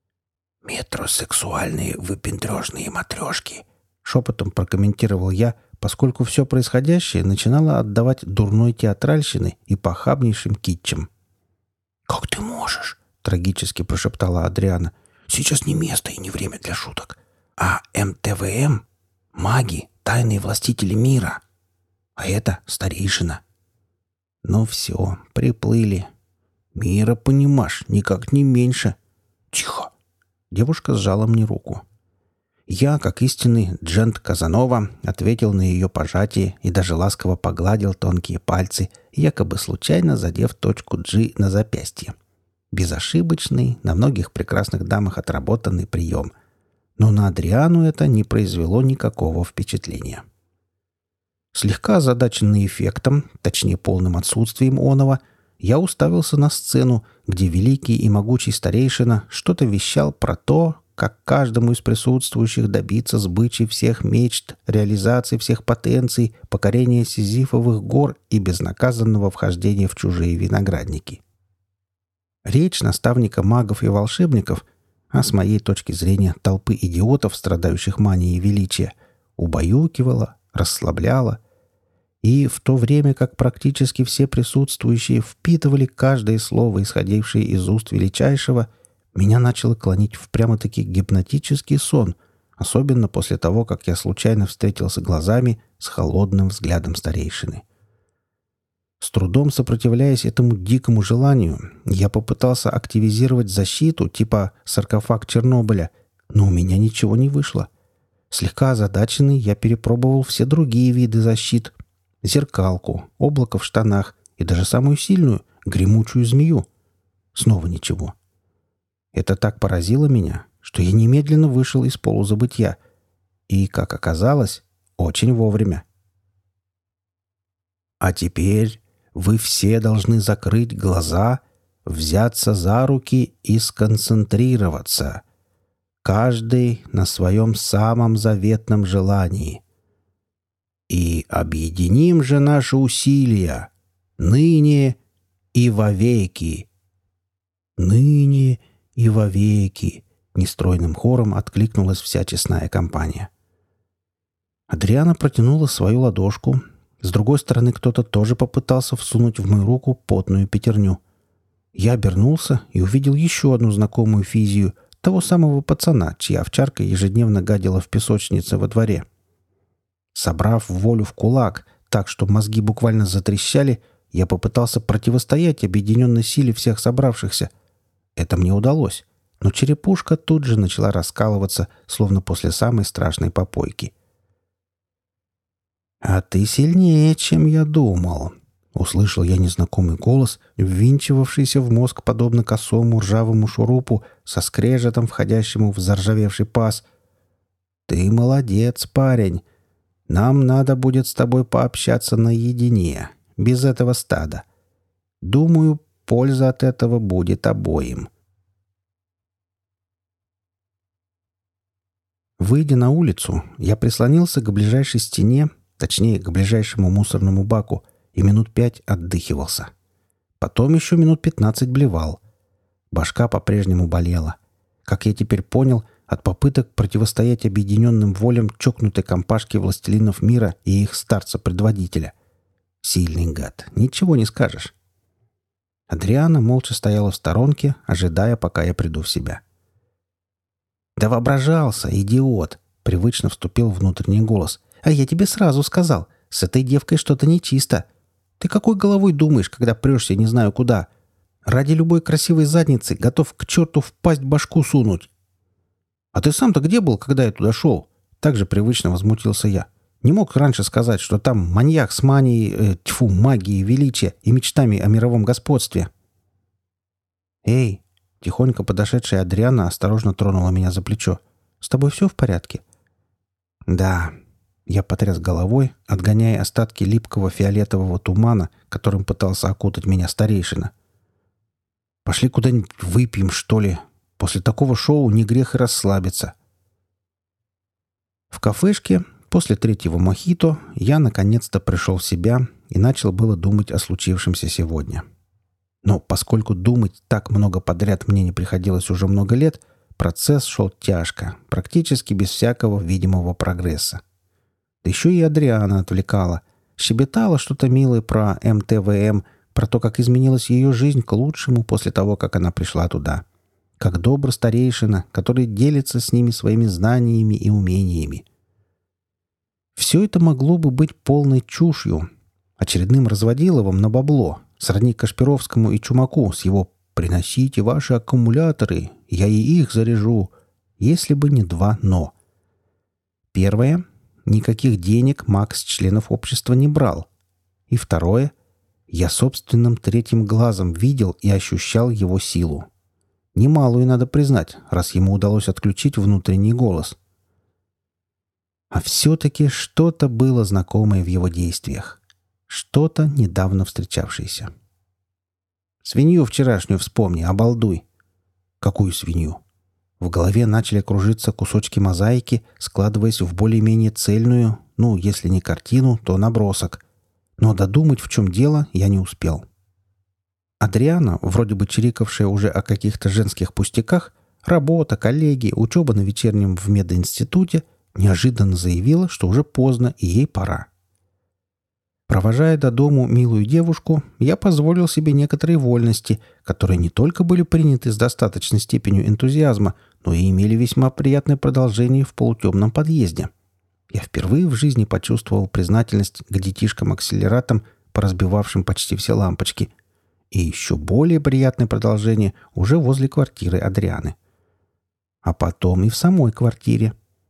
«Метросексуальные выпендрежные матрешки», — шепотом прокомментировал я, поскольку все происходящее начинало отдавать дурной театральщиной и похабнейшим китчем. «Как ты можешь?» — трагически прошептала Адриана. «Сейчас не место и не время для шуток. А МТВМ — маги, тайные властители мира. А это старейшина». «Ну все, приплыли. Мира, понимаешь, никак не меньше». «Тихо!» Девушка сжала мне руку. Я, как истинный джент Казанова, ответил на ее пожатие и даже ласково погладил тонкие пальцы, якобы случайно задев точку G на запястье. Безошибочный, на многих прекрасных дамах отработанный прием. Но на Адриану это не произвело никакого впечатления. Слегка озадаченный эффектом, точнее полным отсутствием оного, я уставился на сцену, где великий и могучий старейшина что-то вещал про то, как каждому из присутствующих добиться сбычи всех мечт, реализации всех потенций, покорения Сизифовых гор и безнаказанного вхождения в чужие виноградники. Речь наставника магов и волшебников, а с моей точки зрения толпы идиотов, страдающих манией величия, убаюкивала, расслабляла, и в то время как практически все присутствующие впитывали каждое слово, исходившее из уст величайшего, меня начало клонить в прямо-таки гипнотический сон, особенно после того, как я случайно встретился глазами с холодным взглядом старейшины. С трудом сопротивляясь этому дикому желанию, я попытался активизировать защиту типа саркофаг Чернобыля, но у меня ничего не вышло. Слегка озадаченный, я перепробовал все другие виды защит: зеркалку, облако в штанах и даже самую сильную — гремучую змею. Снова ничего. Это так поразило меня, что я немедленно вышел из полузабытья. И, как оказалось, очень вовремя. А теперь вы все должны закрыть глаза, взяться за руки и сконцентрироваться. Каждый на своем самом заветном желании. И объединим же наши усилия ныне и вовеки. Ныне и вовеки, нестройным хором откликнулась вся честная компания. Адриана протянула свою ладошку. С другой стороны, кто-то тоже попытался всунуть в мою руку потную пятерню. Я обернулся и увидел еще одну знакомую физию того самого пацана, чья овчарка ежедневно гадила в песочнице во дворе. Собрав волю в кулак, так что мозги буквально затрещали, я попытался противостоять объединенной силе всех собравшихся. Это мне удалось, но черепушка тут же начала раскалываться, словно после самой страшной попойки. «А ты сильнее, чем я думал», — услышал я незнакомый голос, ввинчивавшийся в мозг подобно косому ржавому шурупу со скрежетом, входящему в заржавевший паз. «Ты молодец, парень. Нам надо будет с тобой пообщаться наедине, без этого стада. Думаю, польза от этого будет обоим». Выйдя на улицу, я прислонился к ближайшей стене, точнее, к ближайшему мусорному баку, и минут 5 отдыхивался. Потом еще минут 15 блевал. Башка по-прежнему болела. Как я теперь понял, от попыток противостоять объединенным волям чокнутой компашки властелинов мира и их старца-предводителя. Сильный гад, ничего не скажешь. Адриана молча стояла в сторонке, ожидая, пока я приду в себя. «Да воображался, идиот!» — привычно вступил внутренний голос. «А я тебе сразу сказал, с этой девкой что-то нечисто. Ты какой головой думаешь, когда прешься не знаю куда? Ради любой красивой задницы готов к черту в пасть башку сунуть». «А ты сам-то где был, когда я туда шел?» Так же привычно возмутился я. «Не мог раньше сказать, что там маньяк с манией, магией величия и мечтами о мировом господстве?» «Эй!» — тихонько подошедшая Адриана осторожно тронула меня за плечо. «С тобой все в порядке?» «Да». Я потряс головой, отгоняя остатки липкого фиолетового тумана, которым пытался окутать меня старейшина. «Пошли куда-нибудь выпьем, что ли? После такого шоу не грех и расслабиться». В кафешке после третьего мохито я наконец-то пришел в себя и начал было думать о случившемся сегодня. Но поскольку думать так много подряд мне не приходилось уже много лет, процесс шел тяжко, практически без всякого видимого прогресса. Да еще и Адриана отвлекала. Щебетала что-то милое про МТВМ, про то, как изменилась ее жизнь к лучшему после того, как она пришла туда. Как добр старейшина, который делится с ними своими знаниями и умениями. Все это могло бы быть полной чушью, очередным разводиловым на бабло, сродни Кашпировскому и Чумаку с его «приносите ваши аккумуляторы, я и их заряжу», если бы не два «но». Первое — никаких денег Макс с членов общества не брал. И второе — я собственным третьим глазом видел и ощущал его силу. Немалую, надо признать, раз ему удалось отключить внутренний голос. А все-таки что-то было знакомое в его действиях. Что-то недавно встречавшееся. «Свинью вчерашнюю вспомни, обалдуй!» «Какую свинью?» В голове начали кружиться кусочки мозаики, складываясь в более-менее цельную, ну, если не картину, то набросок. Но додумать, в чем дело, я не успел. Адриана, вроде бы чирикавшая уже о каких-то женских пустяках, работа, коллеги, учеба на вечернем в мединституте, неожиданно заявила, что уже поздно и ей пора. Провожая до дому милую девушку, я позволил себе некоторые вольности, которые не только были приняты с достаточной степенью энтузиазма, но и имели весьма приятное продолжение в полутемном подъезде. Я впервые в жизни почувствовал признательность к детишкам-акселератам, поразбивавшим почти все лампочки, и еще более приятное продолжение уже возле квартиры Адрианы. А потом и в самой квартире.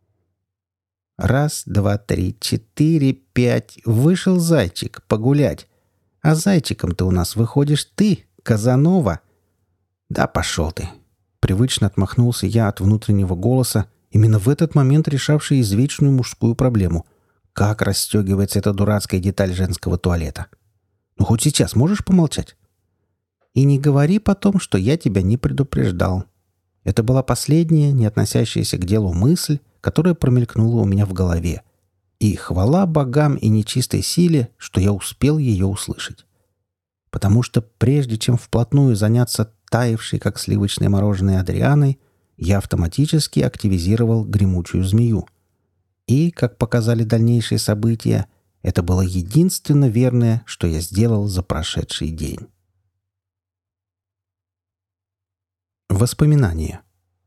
Раз, два, три, четыре, пять. Вышел зайчик погулять. А зайчиком-то у нас выходишь ты, Казанова. Да пошел ты. Привычно отмахнулся я от внутреннего голоса, именно в этот момент решавший извечную мужскую проблему. Как расстегивается эта дурацкая деталь женского туалета? Ну, хоть сейчас можешь помолчать? И не говори потом, что я тебя не предупреждал. Это была последняя, не относящаяся к делу мысль, которая промелькнула у меня в голове. И хвала богам и нечистой силе, что я успел ее услышать. Потому что прежде чем вплотную заняться таявшей, как сливочное мороженое, Адрианой, я автоматически активизировал гремучую змею. И, как показали дальнейшие события, это было единственно верное, что я сделал за прошедший день. Воспоминания.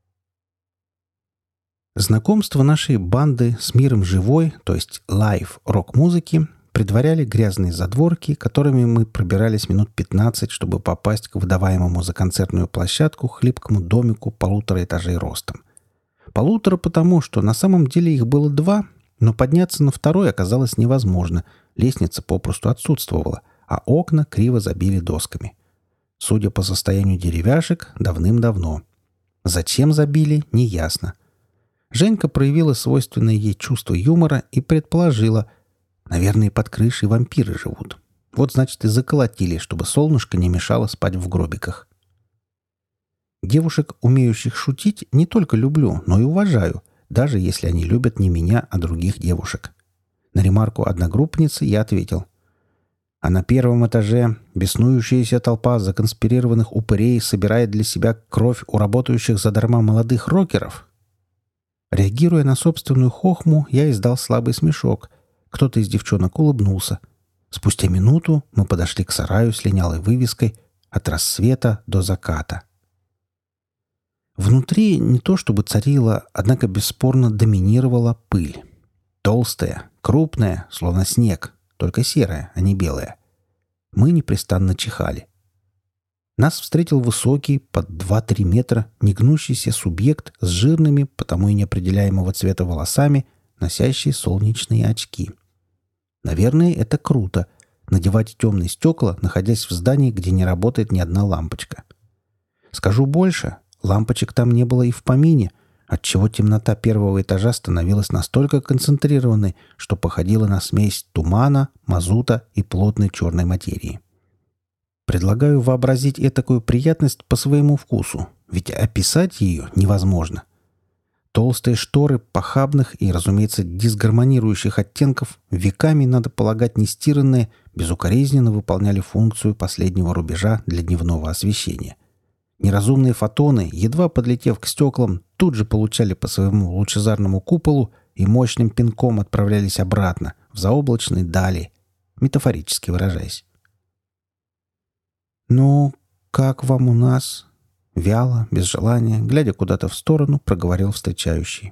Знакомство нашей банды с миром живой, то есть лайв рок-музыки, предваряли грязные задворки, которыми мы пробирались минут 15, чтобы попасть к выдаваемому за концертную площадку хлипкому домику 1,5 этажей ростом. 1,5 потому, что на самом деле их было 2, но подняться на второй оказалось невозможно, лестница попросту отсутствовала, а окна криво забили досками. Судя по состоянию деревяшек, давным-давно. Зачем забили, неясно. Женька проявила свойственное ей чувство юмора и предположила, наверное, под крышей вампиры живут. Вот, значит, и заколотили, чтобы солнышко не мешало спать в гробиках. Девушек, умеющих шутить, не только люблю, но и уважаю, даже если они любят не меня, а других девушек. На ремарку одногруппницы я ответил. А на первом этаже беснующаяся толпа законспирированных упырей собирает для себя кровь у работающих задарма молодых рокеров. Реагируя на собственную хохму, я издал слабый смешок. Кто-то из девчонок улыбнулся. Спустя минуту мы подошли к сараю с линялой вывеской «От рассвета до заката». Внутри не то чтобы царила, однако бесспорно доминировала пыль. Толстая, крупная, словно снег, только серая, а не белая. Мы непрестанно чихали. Нас встретил высокий, под 2-3 метра, негнущийся субъект с жирными, потому и неопределяемого цвета волосами, носящий солнечные очки. Наверное, это круто — надевать темные стекла, находясь в здании, где не работает ни одна лампочка. Скажу больше, лампочек там не было и в помине, отчего темнота первого этажа становилась настолько концентрированной, что походила на смесь тумана, мазута и плотной черной материи. Предлагаю вообразить этакую приятность по своему вкусу, ведь описать ее невозможно. Толстые шторы похабных и, разумеется, дисгармонирующих оттенков веками, надо полагать, нестиранные, безукоризненно выполняли функцию последнего рубежа для дневного освещения. Неразумные фотоны, едва подлетев к стеклам, тут же получали по своему лучезарному куполу и мощным пинком отправлялись обратно, в заоблачные дали, метафорически выражаясь. «Ну, как вам у нас?» Вяло, без желания, глядя куда-то в сторону, проговорил встречающий.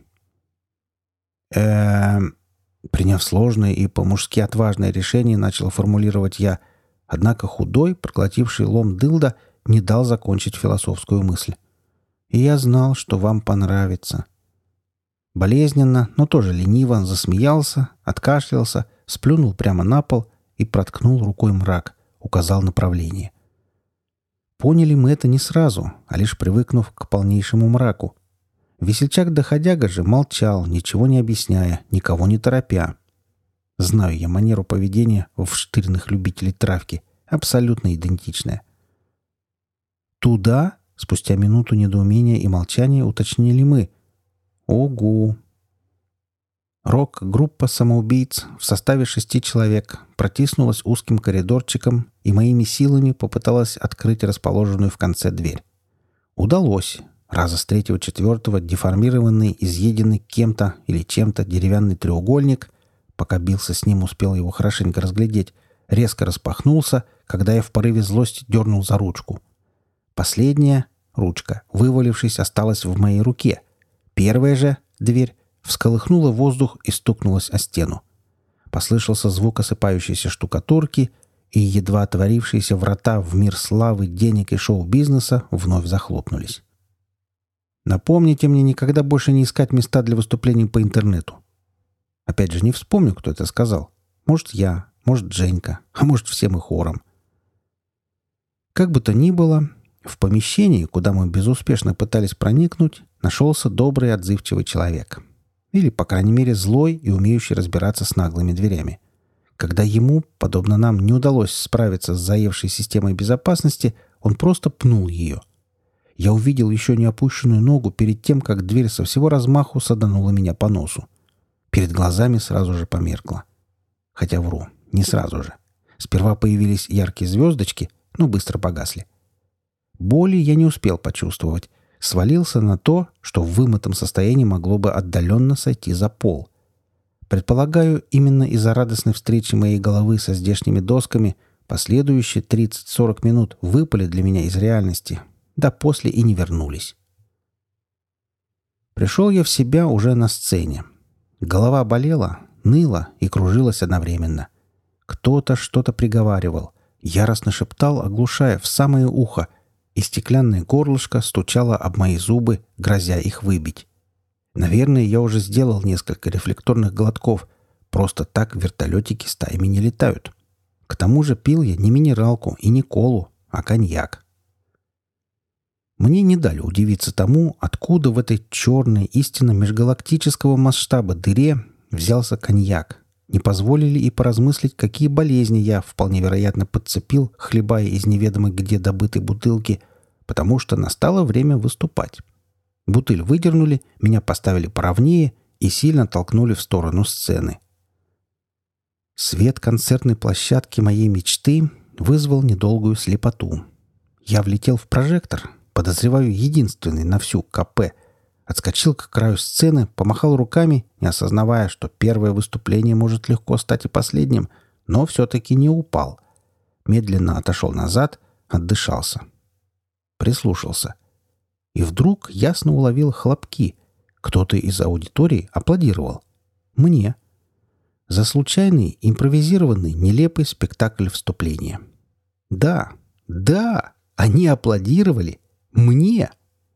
Приняв сложное и по-мужски отважное решение, начал формулировать я, однако худой, проглотивший лом дылда, не дал закончить философскую мысль. «И я знал, что вам понравится». Болезненно, но тоже лениво засмеялся, откашлялся, сплюнул прямо на пол и проткнул рукой мрак, указал направление. Поняли мы это не сразу, а лишь привыкнув к полнейшему мраку. Весельчак-доходяга же молчал, ничего не объясняя, никого не торопя. Знаю я манеру поведения вштыренных любителей травки, абсолютно идентичная. «Туда?» — спустя минуту недоумения и молчания уточнили мы. «Огу!» Рок-группа самоубийц в составе 6 человек протиснулась узким коридорчиком и моими силами попыталась открыть расположенную в конце дверь. Удалось. Раза с 3-4 деформированный, изъеденный кем-то или чем-то деревянный треугольник, пока бился с ним, успел его хорошенько разглядеть, резко распахнулся, когда я в порыве злости дернул за ручку. Последняя, ручка, вывалившись, осталась в моей руке. Первая же, дверь, всколыхнула воздух и стукнулась о стену. Послышался звук осыпающейся штукатурки, и едва отворившиеся врата в мир славы, денег и шоу-бизнеса вновь захлопнулись. Напомните мне никогда больше не искать места для выступлений по интернету. Опять же, не вспомню, кто это сказал. Может, я, может, Женька, а может, все мы хором. Как бы то ни было, в помещении, куда мы безуспешно пытались проникнуть, нашелся добрый отзывчивый человек. Или, по крайней мере, злой и умеющий разбираться с наглыми дверями. Когда ему, подобно нам, не удалось справиться с заевшей системой безопасности, он просто пнул ее. Я увидел еще не опущенную ногу перед тем, как дверь со всего размаху саданула меня по носу. Перед глазами сразу же померкло. Хотя вру, не сразу же. Сперва появились яркие звездочки, но быстро погасли. Боли я не успел почувствовать. Свалился на то, что в вымытом состоянии могло бы отдаленно сойти за пол. Предполагаю, именно из-за радостной встречи моей головы со здешними досками последующие 30-40 минут выпали для меня из реальности, да после и не вернулись. Пришел я в себя уже на сцене. Голова болела, ныла и кружилась одновременно. Кто-то что-то приговаривал, яростно шептал, оглушая в самое ухо, и стеклянное горлышко стучало об мои зубы, грозя их выбить. Наверное, я уже сделал несколько рефлекторных глотков. Просто так вертолетики стаями не летают. К тому же пил я не минералку и не колу, а коньяк. Мне не дали удивиться тому, откуда в этой черной, истинно межгалактического масштаба дыре взялся коньяк. Не позволили и поразмыслить, какие болезни я, вполне вероятно, подцепил, хлебая из неведомо где добытой бутылки, потому что настало время выступать. Бутыль выдернули, меня поставили поровнее и сильно толкнули в сторону сцены. Свет концертной площадки моей мечты вызвал недолгую слепоту. Я влетел в прожектор, подозреваю, единственный на всю КП, отскочил к краю сцены, помахал руками, не осознавая, что первое выступление может легко стать и последним, но все-таки не упал. Медленно отошел назад, отдышался. Прислушался. И вдруг ясно уловил хлопки. Кто-то из аудитории аплодировал. Мне. За случайный, импровизированный, нелепый спектакль вступления. Да, они аплодировали. Мне.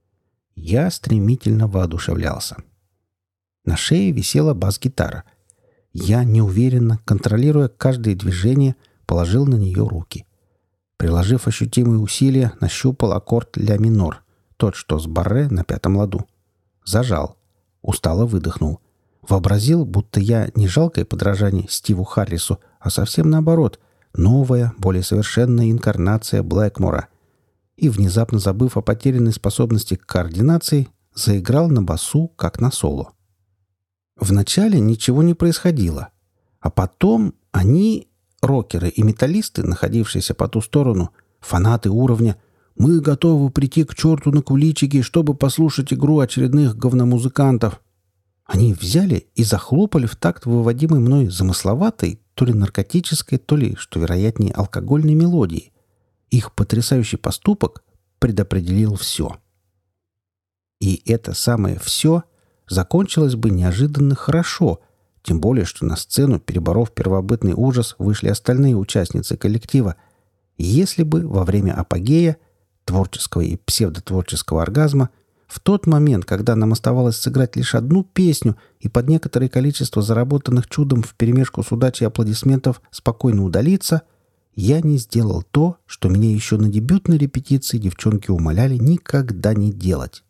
Я стремительно воодушевлялся. На шее висела бас-гитара. Я неуверенно, контролируя каждое движение, положил на нее руки. Приложив ощутимые усилия, нащупал аккорд ля минор, тот, что с барре на 5-м ладу. Зажал. Устало выдохнул. Вообразил, будто я не жалкое подражание Стиву Харрису, а совсем наоборот, новая, более совершенная инкарнация Блэкмора. И, внезапно забыв о потерянной способности к координации, заиграл на басу, как на соло. Вначале ничего не происходило, а потом они, рокеры и металлисты, находившиеся по ту сторону, фанаты уровня «Мы готовы прийти к черту на куличики, чтобы послушать игру очередных говномузыкантов». Они взяли и захлопали в такт выводимой мной замысловатой, то ли наркотической, то ли, что вероятнее, алкогольной мелодии. Их потрясающий поступок предопределил все. И это самое «все» закончилось бы неожиданно хорошо, тем более, что на сцену, переборов первобытный ужас, вышли остальные участницы коллектива, если бы во время апогея, творческого и псевдотворческого оргазма, в тот момент, когда нам оставалось сыграть лишь одну песню и под некоторое количество заработанных чудом вперемешку с удачей аплодисментов спокойно удалиться, я не сделал то, что меня еще на дебютной репетиции девчонки умоляли никогда не делать.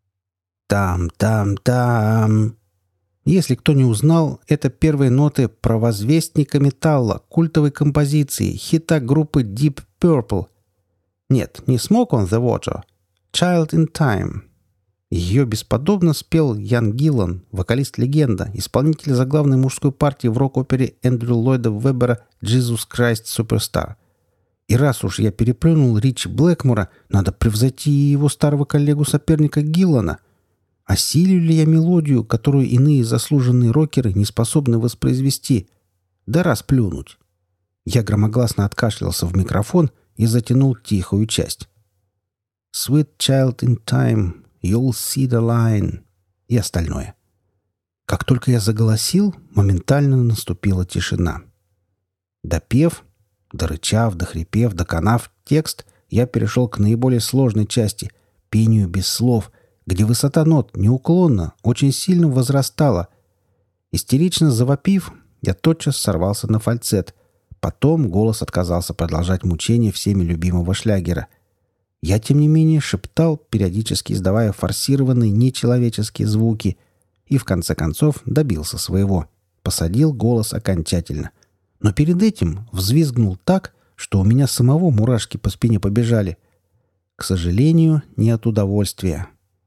Там-там-там. Если кто не узнал, это первые ноты провозвестника металла, культовой композиции, хита группы Deep Purple. Нет, не Smoke on the Water. Child in Time. Ее бесподобно спел Ян Гиллан, вокалист-легенда, исполнитель заглавной мужской партии в рок-опере Эндрю Ллойда Вебера «Jesus Christ Superstar». И раз уж я переплюнул Ричи Блэкмора, надо превзойти и его старого коллегу-соперника Гиллана. Осилю ли я мелодию, которую иные заслуженные рокеры не способны воспроизвести? Да расплюнуть. Я громогласно откашлялся в микрофон и затянул тихую часть. «Sweet child in time, you'll see the line» и остальное. Как только я заголосил, моментально наступила тишина. Допев, дорычав, дохрипев, доконав текст, я перешел к наиболее сложной части — пению без слов, где высота нот неуклонно, очень сильно возрастала. Истерично завопив, я тотчас сорвался на фальцет. Потом голос отказался продолжать мучение всеми любимого шлягера. Я, тем не менее, шептал, периодически издавая форсированные нечеловеческие звуки, и в конце концов добился своего. Посадил голос окончательно. Но перед этим взвизгнул так, что у меня самого мурашки по спине побежали. К сожалению, не от удовольствия.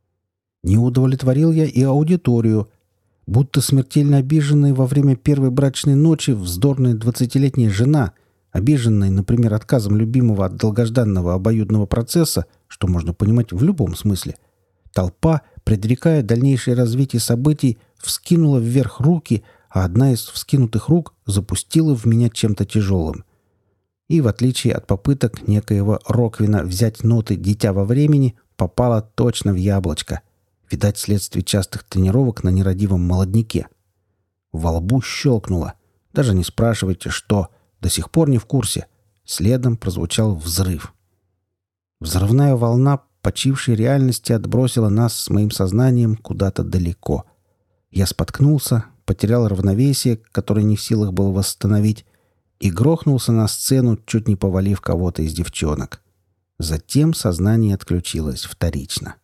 Не удовлетворил я и аудиторию. Будто смертельно обиженная во время первой брачной ночи вздорная 20-летняя жена, обиженная, например, отказом любимого от долгожданного обоюдного процесса, что можно понимать в любом смысле, толпа, предрекая дальнейшее развитие событий, вскинула вверх руки, а одна из вскинутых рук запустила в меня чем-то тяжелым. И, в отличие от попыток некоего Роквина взять ноты «Дитя во времени», попала точно в яблочко. Видать, вследствие частых тренировок на нерадивом молодняке. Во лбу щелкнуло. Даже не спрашивайте, что. До сих пор не в курсе. Следом прозвучал взрыв. Взрывная волна почившей реальности отбросила нас с моим сознанием куда-то далеко. Я споткнулся, потерял равновесие, которое не в силах был восстановить, и грохнулся на сцену, чуть не повалив кого-то из девчонок. Затем сознание отключилось вторично.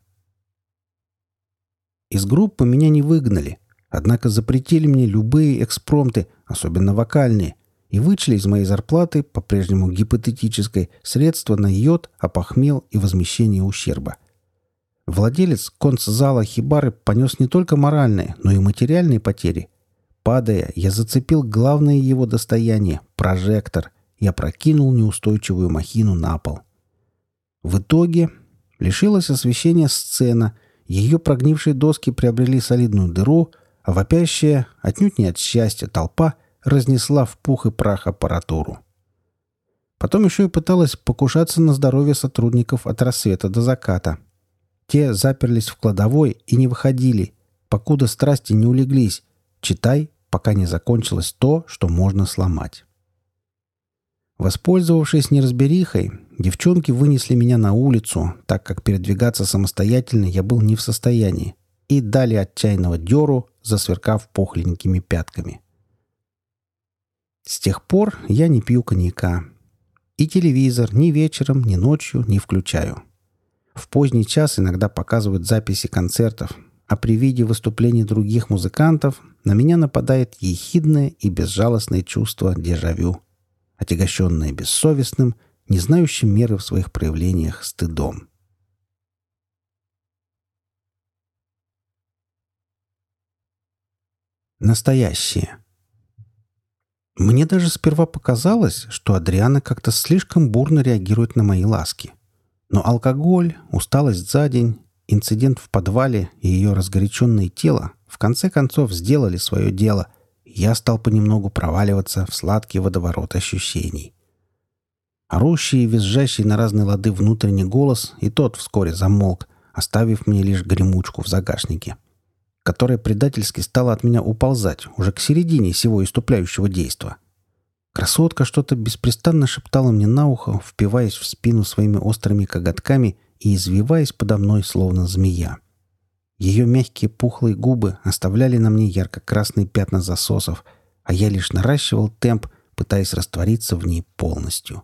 Из группы меня не выгнали, однако запретили мне любые экспромты, особенно вокальные, и вычли из моей зарплаты, по-прежнему гипотетической, средства на йод, опохмел и возмещение ущерба. Владелец концзала хибары понес не только моральные, но и материальные потери. Падая, я зацепил главное его достояние — прожектор, и опрокинул неустойчивую махину на пол. В итоге лишилась освещения сцена. Ее прогнившие доски приобрели солидную дыру, а вопящая, отнюдь не от счастья, толпа разнесла в пух и прах аппаратуру. Потом еще и пыталась покушаться на здоровье сотрудников от рассвета до заката. Те заперлись в кладовой и не выходили, покуда страсти не улеглись, читай, пока не закончилось то, что можно сломать. Воспользовавшись неразберихой, девчонки вынесли меня на улицу, так как передвигаться самостоятельно я был не в состоянии, и дали отчаянного дёру, засверкав пухленькими пятками. С тех пор я не пью коньяка. И телевизор ни вечером, ни ночью не включаю. В поздний час иногда показывают записи концертов, а при виде выступлений других музыкантов на меня нападает ехидное и безжалостное чувство дежавю, отягощенное бессовестным, не знающим меры в своих проявлениях стыдом. Настоящее. Мне даже сперва показалось, что Адриана как-то слишком бурно реагирует на мои ласки. Но алкоголь, усталость за день, инцидент в подвале и ее разгоряченное тело в конце концов сделали свое дело, и я стал понемногу проваливаться в сладкий водоворот ощущений. Орущий и визжащий на разные лады внутренний голос и тот вскоре замолк, оставив мне лишь гремучку в загашнике, которая предательски стала от меня уползать уже к середине сего иступляющего действа. Красотка что-то беспрестанно шептала мне на ухо, впиваясь в спину своими острыми коготками и извиваясь подо мной, словно змея. Ее мягкие пухлые губы оставляли на мне ярко-красные пятна засосов, а я лишь наращивал темп, пытаясь раствориться в ней полностью.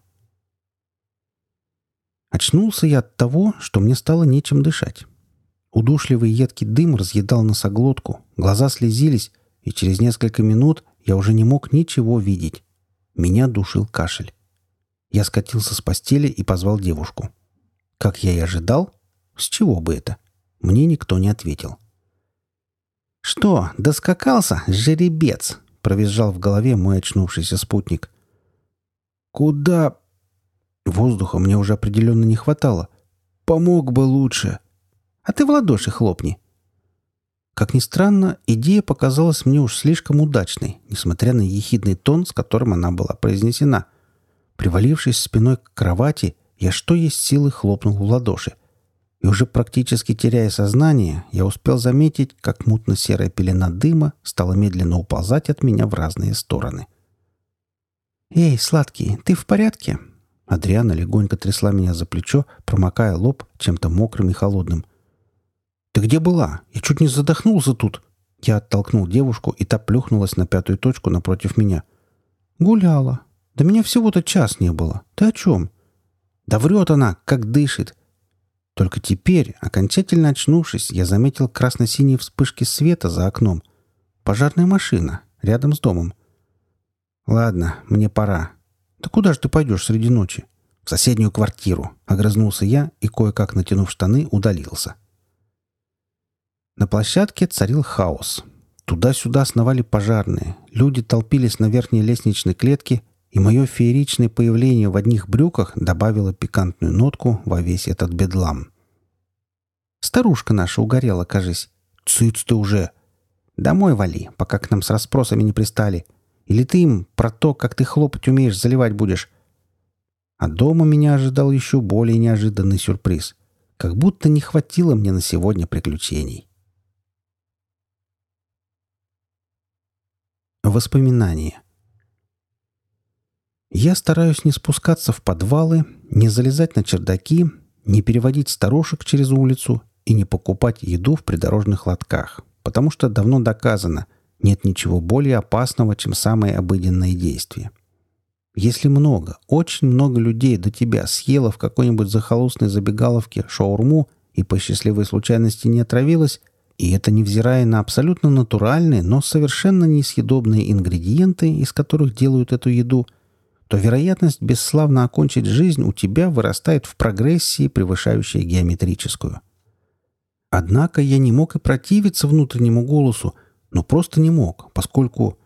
Очнулся я от того, что мне стало нечем дышать. Удушливый едкий дым разъедал носоглотку, глаза слезились, и через несколько минут я уже не мог ничего видеть. Меня душил кашель. Я скатился с постели и позвал девушку. Как я и ожидал, с чего бы это? Мне никто не ответил. «Что, доскакался, жеребец?» — провизжал в голове мой очнувшийся спутник. «Куда?» Воздуха мне уже определенно не хватало. «Помог бы лучше». «А ты в ладоши хлопни». Как ни странно, идея показалась мне уж слишком удачной, несмотря на ехидный тон, с которым она была произнесена. Привалившись спиной к кровати, я что есть силы хлопнул в ладоши. И уже практически теряя сознание, я успел заметить, как мутно-серая пелена дыма стала медленно уползать от меня в разные стороны. «Эй, сладкий, ты в порядке?» Адриана легонько трясла меня за плечо, промокая лоб чем-то мокрым и холодным. «Ты где была? Я чуть не задохнулся тут!» Я оттолкнул девушку, и та плюхнулась на пятую точку напротив меня. «Гуляла. Да меня всего-то час не было. Ты о чем?» «Да врет она, как дышит!» Только теперь, окончательно очнувшись, я заметил красно-синие вспышки света за окном. Пожарная машина, рядом с домом. «Ладно, мне пора». «Да куда же ты пойдешь среди ночи?» «В соседнюю квартиру», — огрызнулся я и, кое-как натянув штаны, удалился. На площадке царил хаос. Туда-сюда сновали пожарные, люди толпились на верхней лестничной клетке, и мое фееричное появление в одних брюках добавило пикантную нотку во весь этот бедлам. «Старушка наша угорела, кажись». «Цыц ты уже!» «Домой вали, пока к нам с расспросами не пристали. Или ты им про то, как ты хлопать умеешь, заливать будешь?» А дома меня ожидал еще более неожиданный сюрприз. Как будто не хватило мне на сегодня приключений. Воспоминания. Я стараюсь не спускаться в подвалы, не залезать на чердаки, не переводить старушек через улицу и не покупать еду в придорожных лотках, потому что давно доказано, нет ничего более опасного, чем самые обыденные действия. Если много, очень много людей до тебя съело в какой-нибудь захолустной забегаловке шаурму и по счастливой случайности не отравилось, и это невзирая на абсолютно натуральные, но совершенно несъедобные ингредиенты, из которых делают эту еду, то вероятность бесславно окончить жизнь у тебя вырастает в прогрессии, превышающей геометрическую. Однако я не мог и противиться внутреннему голосу, но просто не мог, поскольку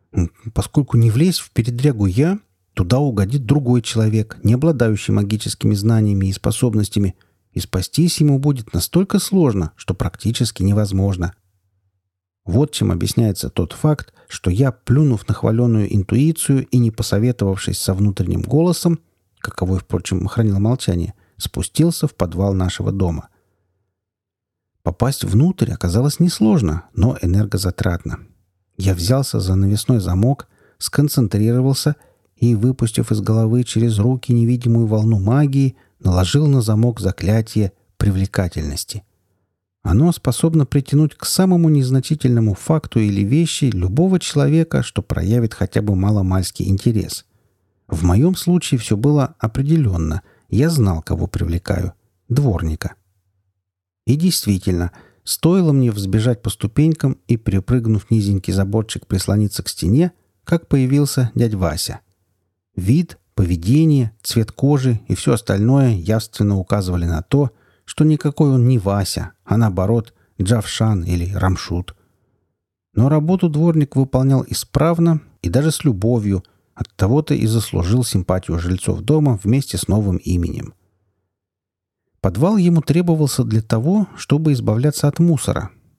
не влезь в передрягу я, туда угодит другой человек, не обладающий магическими знаниями и способностями, и спастись ему будет настолько сложно, что практически невозможно. Вот чем объясняется тот факт, что я, плюнув на хваленую интуицию и не посоветовавшись со внутренним голосом, каковой, впрочем, хранил молчание, спустился в подвал нашего дома. Попасть внутрь оказалось несложно, но энергозатратно. Я взялся за навесной замок, сконцентрировался и, выпустив из головы через руки невидимую волну магии, наложил на замок заклятие привлекательности. Оно способно притянуть к самому незначительному факту или вещи любого человека, что проявит хотя бы маломальский интерес. В моем случае все было определенно. Я знал, кого привлекаю. Дворника. И действительно, стоило мне взбежать по ступенькам и, перепрыгнув низенький заборчик, прислониться к стене, как появился дядя Вася. Вид, поведение, цвет кожи и все остальное явственно указывали на то, что никакой он не Вася, а наоборот Джавшан или Рамшут. Но работу дворник выполнял исправно и даже с любовью, оттого-то и заслужил симпатию жильцов дома вместе с новым именем. Подвал ему требовался для того, чтобы избавляться от мусора.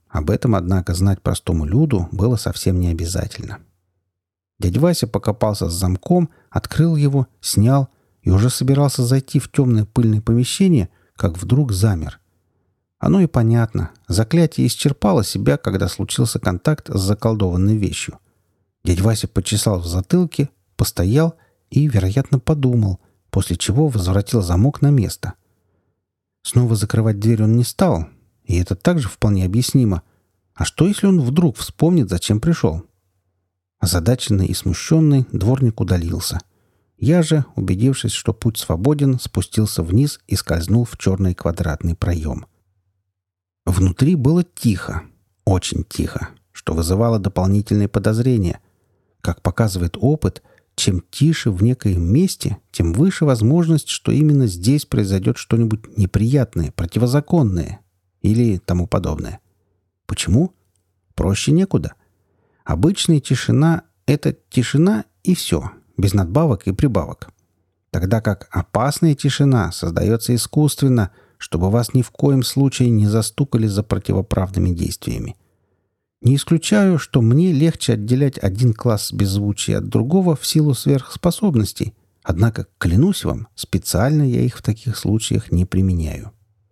Об этом, однако, знать простому люду было совсем не обязательно. Дядя Вася покопался с замком, открыл его, снял и уже собирался зайти в темное пыльное помещение, как вдруг замер. Оно и понятно. Заклятие исчерпало себя, когда случился контакт с заколдованной вещью. Дядя Вася почесал в затылке, постоял и, вероятно, подумал, после чего возвратил замок на место. Снова закрывать дверь он не стал, и это также вполне объяснимо. А что, если он вдруг вспомнит, зачем пришел? Озадаченный и смущенный, дворник удалился. Я же, убедившись, что путь свободен, спустился вниз и скользнул в черный квадратный проем. Внутри было тихо, очень тихо, что вызывало дополнительные подозрения. Как показывает опыт, чем тише в некоем месте, тем выше возможность, что именно здесь произойдет что-нибудь неприятное, противозаконное или тому подобное. Почему? Проще некуда. Обычная тишина — это тишина и все, без надбавок и прибавок. Тогда как опасная тишина создается искусственно, чтобы вас ни в коем случае не застукали за противоправными действиями. Не исключаю, что мне легче отделять один класс беззвучия от другого в силу сверхспособностей, однако, клянусь вам, специально я их в таких случаях не применяю.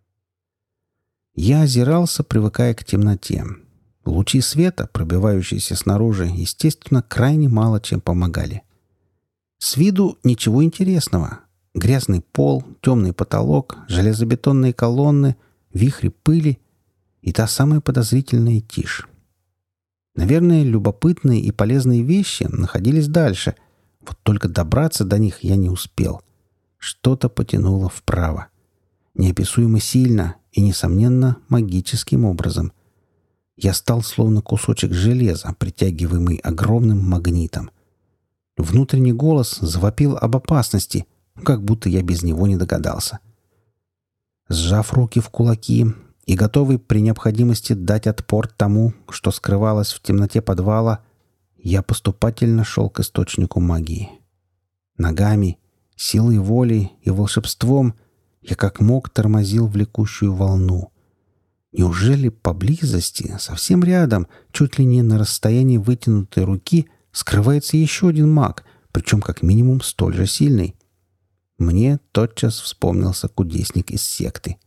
Я озирался, привыкая к темноте. Лучи света, пробивающиеся снаружи, естественно, крайне мало чем помогали. С виду ничего интересного. Грязный пол, темный потолок, железобетонные колонны, вихри пыли и та самая подозрительная тишь. Наверное, любопытные и полезные вещи находились дальше. Вот только добраться до них я не успел. Что-то потянуло вправо. Неописуемо сильно и, несомненно, магическим образом. Я стал словно кусочек железа, притягиваемый огромным магнитом. Внутренний голос завопил об опасности, как будто я без него не догадался. Сжав руки в кулаки и готовый при необходимости дать отпор тому, что скрывалось в темноте подвала, я поступательно шел к источнику магии. Ногами, силой воли и волшебством я как мог тормозил влекущую волну. Неужели поблизости, совсем рядом, чуть ли не на расстоянии вытянутой руки, скрывается еще один маг, причем как минимум столь же сильный? Мне тотчас вспомнился кудесник из секты.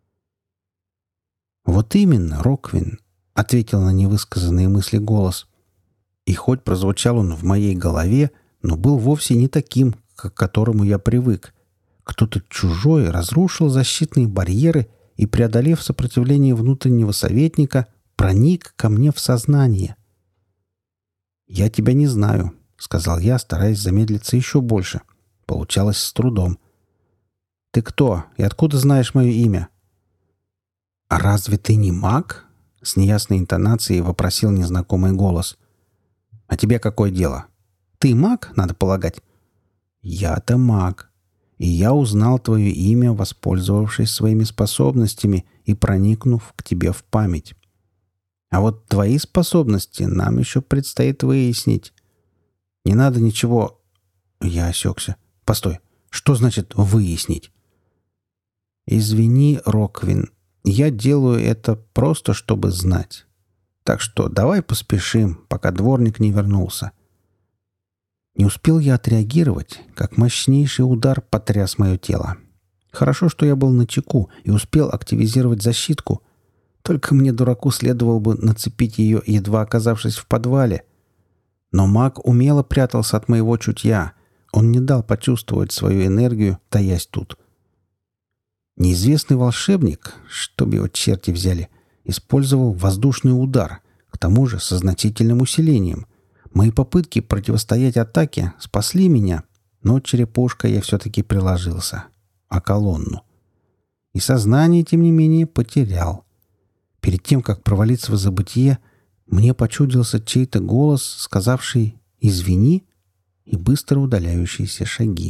«Вот именно, Роквин», — ответил на невысказанные мысли голос. И хоть прозвучал он в моей голове, но был вовсе не таким, к которому я привык. Кто-то чужой разрушил защитные барьеры и, преодолев сопротивление внутреннего советника, проник ко мне в сознание. «Я тебя не знаю», — сказал я, стараясь замедлиться еще больше. Получалось с трудом. «Ты кто и откуда знаешь мое имя?» «А разве ты не маг?» — с неясной интонацией вопросил незнакомый голос. «А тебе какое дело? Ты маг, надо полагать?» «Я-то маг. И я узнал твое имя, воспользовавшись своими способностями и проникнув к тебе в память. А вот твои способности нам еще предстоит выяснить. Не надо ничего...» Я осекся. «Постой, что значит «выяснить»?» «Извини, Роквин, я делаю это просто, чтобы знать. Так что давай поспешим, пока дворник не вернулся». Не успел я отреагировать, как мощнейший удар потряс мое тело. Хорошо, что я был начеку и успел активизировать защитку. Только мне, дураку, следовало бы нацепить ее, едва оказавшись в подвале. Но маг умело прятался от моего чутья. Он не дал почувствовать свою энергию, таясь тут. Неизвестный волшебник, чтоб его черти взяли, использовал воздушный удар, к тому же со значительным усилением. Мои попытки противостоять атаке спасли меня, но черепушкой я все-таки приложился. А колонну. И сознание, тем не менее, потерял. Перед тем, как провалиться в забытье, мне почудился чей-то голос, сказавший «извини» и быстро удаляющиеся шаги.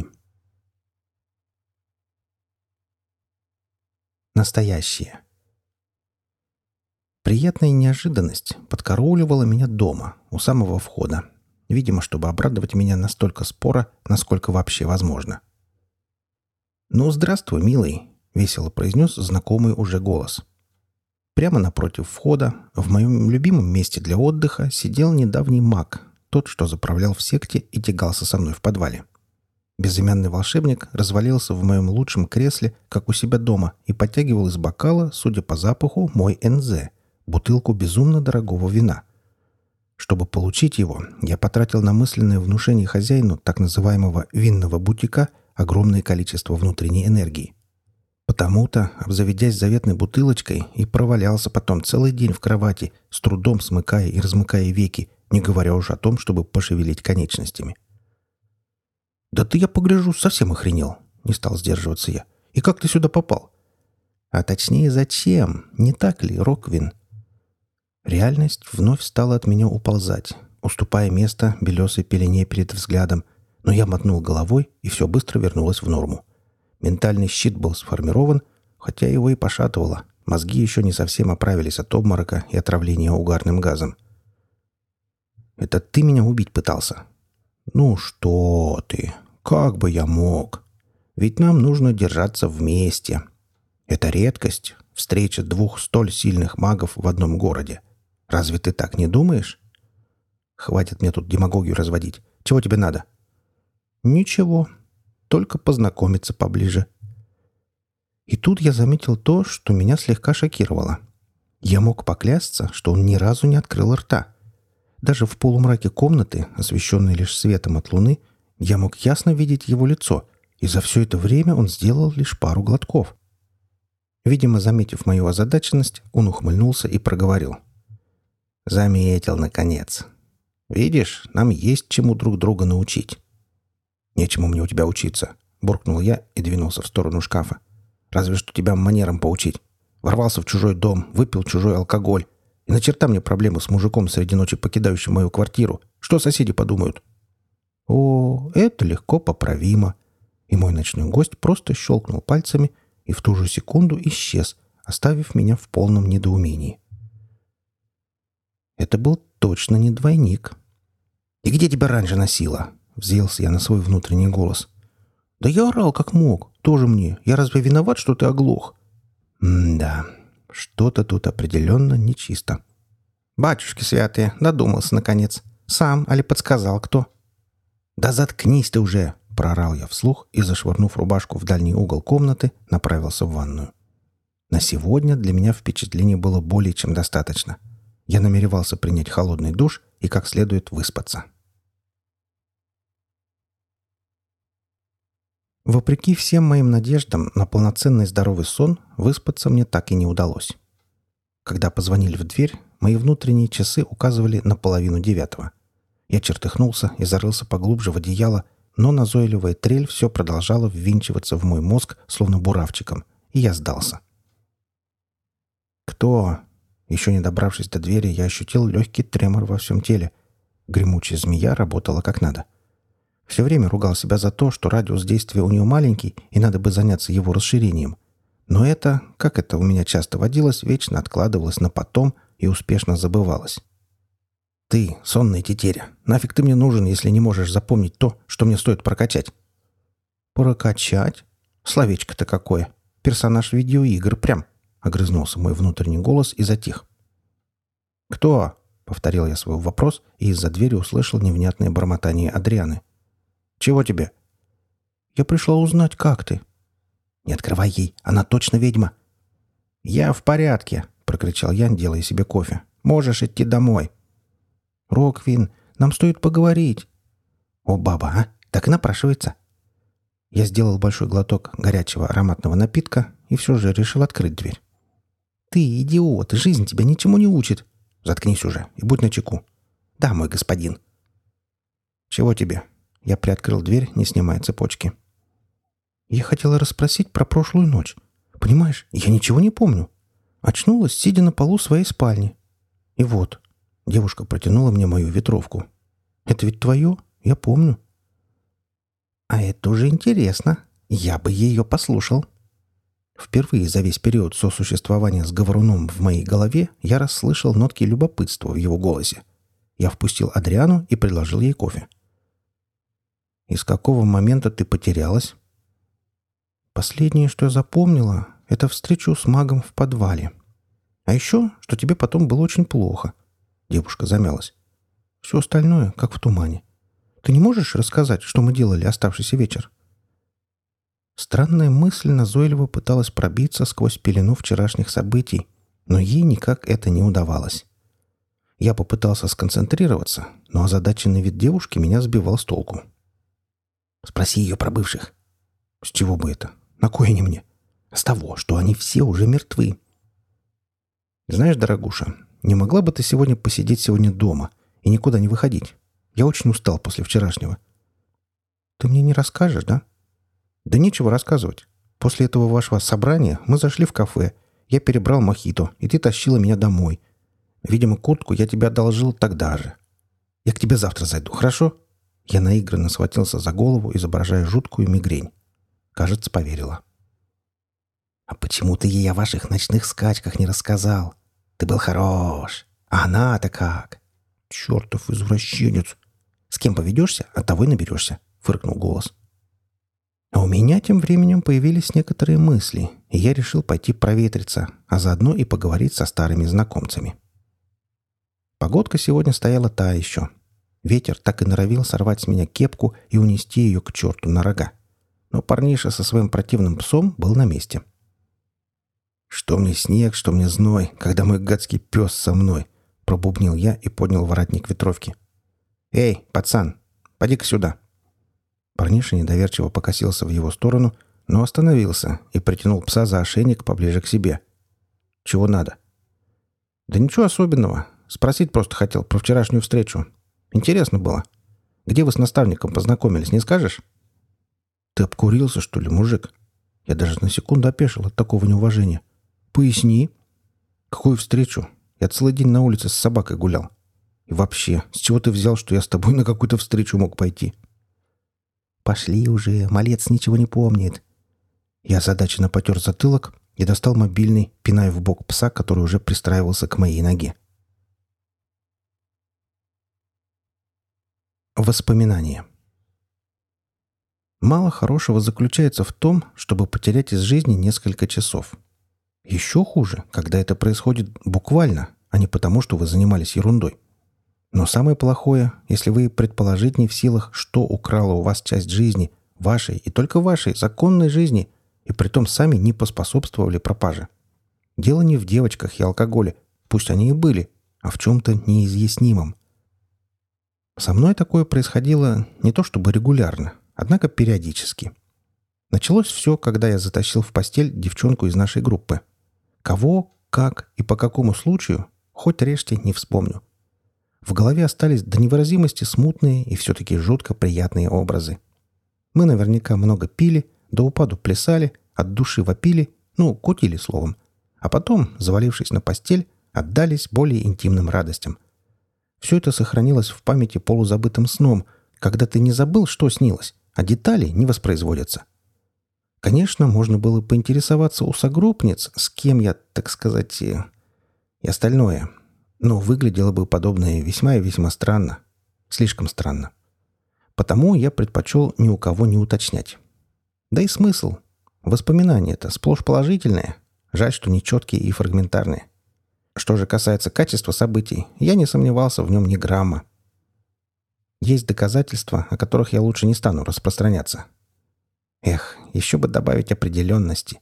Настоящее. Приятная неожиданность подкарауливала меня дома, у самого входа, видимо, чтобы обрадовать меня настолько споро, насколько вообще возможно. «Ну, здравствуй, милый», — весело произнес знакомый уже голос. Прямо напротив входа, в моем любимом месте для отдыха, сидел недавний маг, тот, что заправлял в секте и тягался со мной в подвале. Безымянный волшебник развалился в моем лучшем кресле, как у себя дома, и подтягивал из бокала, судя по запаху, мой НЗ, бутылку безумно дорогого вина. Чтобы получить его, я потратил на мысленное внушение хозяину так называемого винного бутика огромное количество внутренней энергии. Потому-то, обзаведясь заветной бутылочкой, и провалялся потом целый день в кровати, с трудом смыкая и размыкая веки, не говоря уж о том, чтобы пошевелить конечностями. «Да ты, я погляжу, совсем охренел!» — не стал сдерживаться я. «И как ты сюда попал?» «А точнее, зачем? Не так ли, Роквин?» Реальность вновь стала от меня уползать, уступая место белесой пелене перед взглядом, но я мотнул головой, и все быстро вернулось в норму. Ментальный щит был сформирован, хотя его и пошатывало. Мозги еще не совсем оправились от обморока и отравления угарным газом. «Это ты меня убить пытался?» «Ну что ты? Как бы я мог? Ведь нам нужно держаться вместе. Это редкость — встреча двух столь сильных магов в одном городе. Разве ты так не думаешь? Хватит мне тут демагогию разводить. Чего тебе надо?» «Ничего. Только познакомиться поближе». И тут я заметил то, что меня слегка шокировало. Я мог поклясться, что он ни разу не открыл рта. Даже в полумраке комнаты, освещенной лишь светом от луны, я мог ясно видеть его лицо, и за все это время он сделал лишь пару глотков. Видимо, заметив мою озадаченность, он ухмыльнулся и проговорил. «Заметил, наконец. Видишь, нам есть чему друг друга научить». «Нечему мне у тебя учиться», — буркнул я и двинулся в сторону шкафа. «Разве что тебя манерам поучить. Ворвался в чужой дом, выпил чужой алкоголь. И на черта мне проблемы с мужиком среди ночи, покидающим мою квартиру. Что соседи подумают?» «О, это легко поправимо». И мой ночной гость просто щелкнул пальцами и в ту же секунду исчез, оставив меня в полном недоумении. Это был точно не двойник. «И где тебя раньше носило?» — взъелся я на свой внутренний голос. «Да я орал как мог. Тоже мне. Я разве виноват, что ты оглох?» «М-да, что-то тут определенно нечисто». «Батюшки святые, додумался, наконец. Сам, али подсказал кто?» «Да заткнись ты уже!» — проорал я вслух и, зашвырнув рубашку в дальний угол комнаты, направился в ванную. На сегодня для меня впечатлений было более чем достаточно. Я намеревался принять холодный душ и как следует выспаться. Вопреки всем моим надеждам на полноценный здоровый сон, выспаться мне так и не удалось. Когда позвонили в дверь, мои внутренние часы указывали на 8:30. Я чертыхнулся и зарылся поглубже в одеяло, но назойливая трель все продолжала ввинчиваться в мой мозг, словно буравчиком, и я сдался. «Кто?» Еще не добравшись до двери, я ощутил легкий тремор во всем теле. Гремучая змея работала как надо. Все время ругал себя за то, что радиус действия у нее маленький, и надо бы заняться его расширением. Но это, как это у меня часто водилось, вечно откладывалось на потом и успешно забывалось. «Ты, сонная тетеря, нафиг ты мне нужен, если не можешь запомнить то, что мне стоит прокачать?» «Прокачать? Словечко-то какое! Персонаж видеоигр прям!» — огрызнулся мой внутренний голос и затих. «Кто?» — повторил я свой вопрос и из-за двери услышал невнятное бормотание Адрианы. «Чего тебе?» «Я пришла узнать, как ты». «Не открывай ей, она точно ведьма». «Я в порядке», — прокричал я, делая себе кофе. «Можешь идти домой». «Роквин, нам стоит поговорить». «О, баба, а? Так и напрашивается». Я сделал большой глоток горячего ароматного напитка и все же решил открыть дверь. «Ты идиот, жизнь тебя ничему не учит». «Заткнись уже и будь начеку». «Да, мой господин». «Чего тебе?» Я приоткрыл дверь, не снимая цепочки. «Я хотела расспросить про прошлую ночь. Понимаешь, я ничего не помню. Очнулась, сидя на полу своей спальни. И вот...» Девушка протянула мне мою ветровку. «Это ведь твое? Я помню». «А это уже интересно. Я бы ее послушал». Впервые за весь период сосуществования с говоруном в моей голове я расслышал нотки любопытства в его голосе. Я впустил Адриану и предложил ей кофе. «И с какого момента ты потерялась?» «Последнее, что я запомнила, это встречу с магом в подвале. А еще, что тебе потом было очень плохо». Девушка замялась. «Все остальное, как в тумане. Ты не можешь рассказать, что мы делали оставшийся вечер?» Странная мысль назойливо пыталась пробиться сквозь пелену вчерашних событий, но ей никак это не удавалось. Я попытался сконцентрироваться, но озадаченный вид девушки меня сбивал с толку. Спроси ее про бывших. С чего бы это? На кой они мне? С того, что они все уже мертвы. Знаешь, дорогуша, не могла бы ты сегодня посидеть сегодня дома и никуда не выходить? Я очень устал после вчерашнего. Ты мне не расскажешь, да? Да нечего рассказывать. После этого вашего собрания мы зашли в кафе. Я перебрал мохито, и ты тащила меня домой. Видимо, куртку я тебе одолжил тогда же. Я к тебе завтра зайду, хорошо?» Я наигранно схватился за голову, изображая жуткую мигрень. Кажется, поверила. «А почему ты ей о ваших ночных скачках не рассказал? Ты был хорош. А она-то как?» «Чертов извращенец!» «С кем поведешься, от того и наберешься», — фыркнул голос. А у меня тем временем появились некоторые мысли, и я решил пойти проветриться, а заодно и поговорить со старыми знакомцами. Погодка сегодня стояла та еще. Ветер так и норовил сорвать с меня кепку и унести ее к черту на рога. Но парниша со своим противным псом был на месте. «Что мне снег, что мне зной, когда мой гадский пес со мной!» — пробубнил я и поднял воротник ветровки. «Эй, пацан, поди-ка сюда!» Парниша недоверчиво покосился в его сторону, но остановился и притянул пса за ошейник поближе к себе. «Чего надо?» «Да ничего особенного. Спросить просто хотел про вчерашнюю встречу. Интересно было. Где вы с наставником познакомились, не скажешь?» «Ты обкурился, что ли, мужик?» Я даже на секунду опешил от такого неуважения. «Поясни». «Какую встречу? Я целый день на улице с собакой гулял. И вообще, с чего ты взял, что я с тобой на какую-то встречу мог пойти?» «Пошли уже, малец ничего не помнит». Я озадаченно потер затылок и достал мобильный, пиная в бок пса, который уже пристраивался к моей ноге. Воспоминания. Мало хорошего заключается в том, чтобы потерять из жизни несколько часов. Еще хуже, когда это происходит буквально, а не потому, что вы занимались ерундой. Но самое плохое, если вы предположить не в силах, что украло у вас часть жизни, вашей и только вашей законной жизни, и притом сами не поспособствовали пропаже. Дело не в девочках и алкоголе, пусть они и были, а в чем-то неизъяснимом. Со мной такое происходило не то чтобы регулярно, однако периодически. Началось все, когда я затащил в постель девчонку из нашей группы. Кого, как и по какому случаю, хоть режьте, не вспомню. В голове остались до невыразимости смутные и все-таки жутко приятные образы. Мы наверняка много пили, до упаду плясали, от души вопили, кутили словом. А потом, завалившись на постель, отдались более интимным радостям. Все это сохранилось в памяти полузабытым сном, когда ты не забыл, что снилось, а детали не воспроизводятся. Конечно, можно было поинтересоваться у согруппниц, с кем я, так сказать, и остальное. Но выглядело бы подобное весьма и весьма странно. Слишком странно. Потому я предпочел ни у кого не уточнять. Да и смысл. Воспоминания-то сплошь положительные. Жаль, что нечеткие и фрагментарные. Что же касается качества событий, я не сомневался в нем ни грамма. Есть доказательства, о которых я лучше не стану распространяться. Эх, еще бы добавить определенности.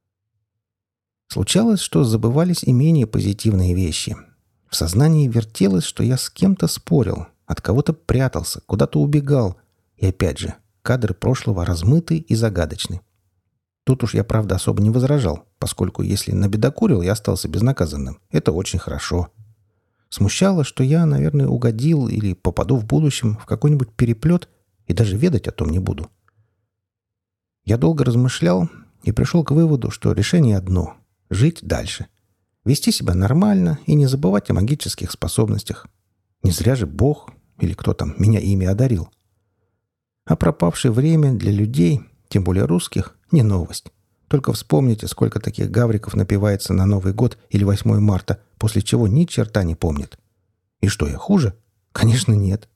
Случалось, что забывались и менее позитивные вещи. В сознании вертелось, что я с кем-то спорил, от кого-то прятался, куда-то убегал. И опять же, кадры прошлого размыты и загадочны. Тут уж я, правда, особо не возражал, поскольку если набедокурил и остался безнаказанным, это очень хорошо. Смущало, что я, наверное, угодил или попаду в будущем в какой-нибудь переплет и даже ведать о том не буду. Я долго размышлял и пришел к выводу, что решение одно — жить дальше. Вести себя нормально и не забывать о магических способностях. Не зря же Бог, или кто там, меня ими одарил. А пропавшее время для людей, тем более русских, не новость. Только вспомните, сколько таких гавриков напивается на Новый год или 8 марта, после чего ни черта не помнит. И что, я хуже? Конечно, нет.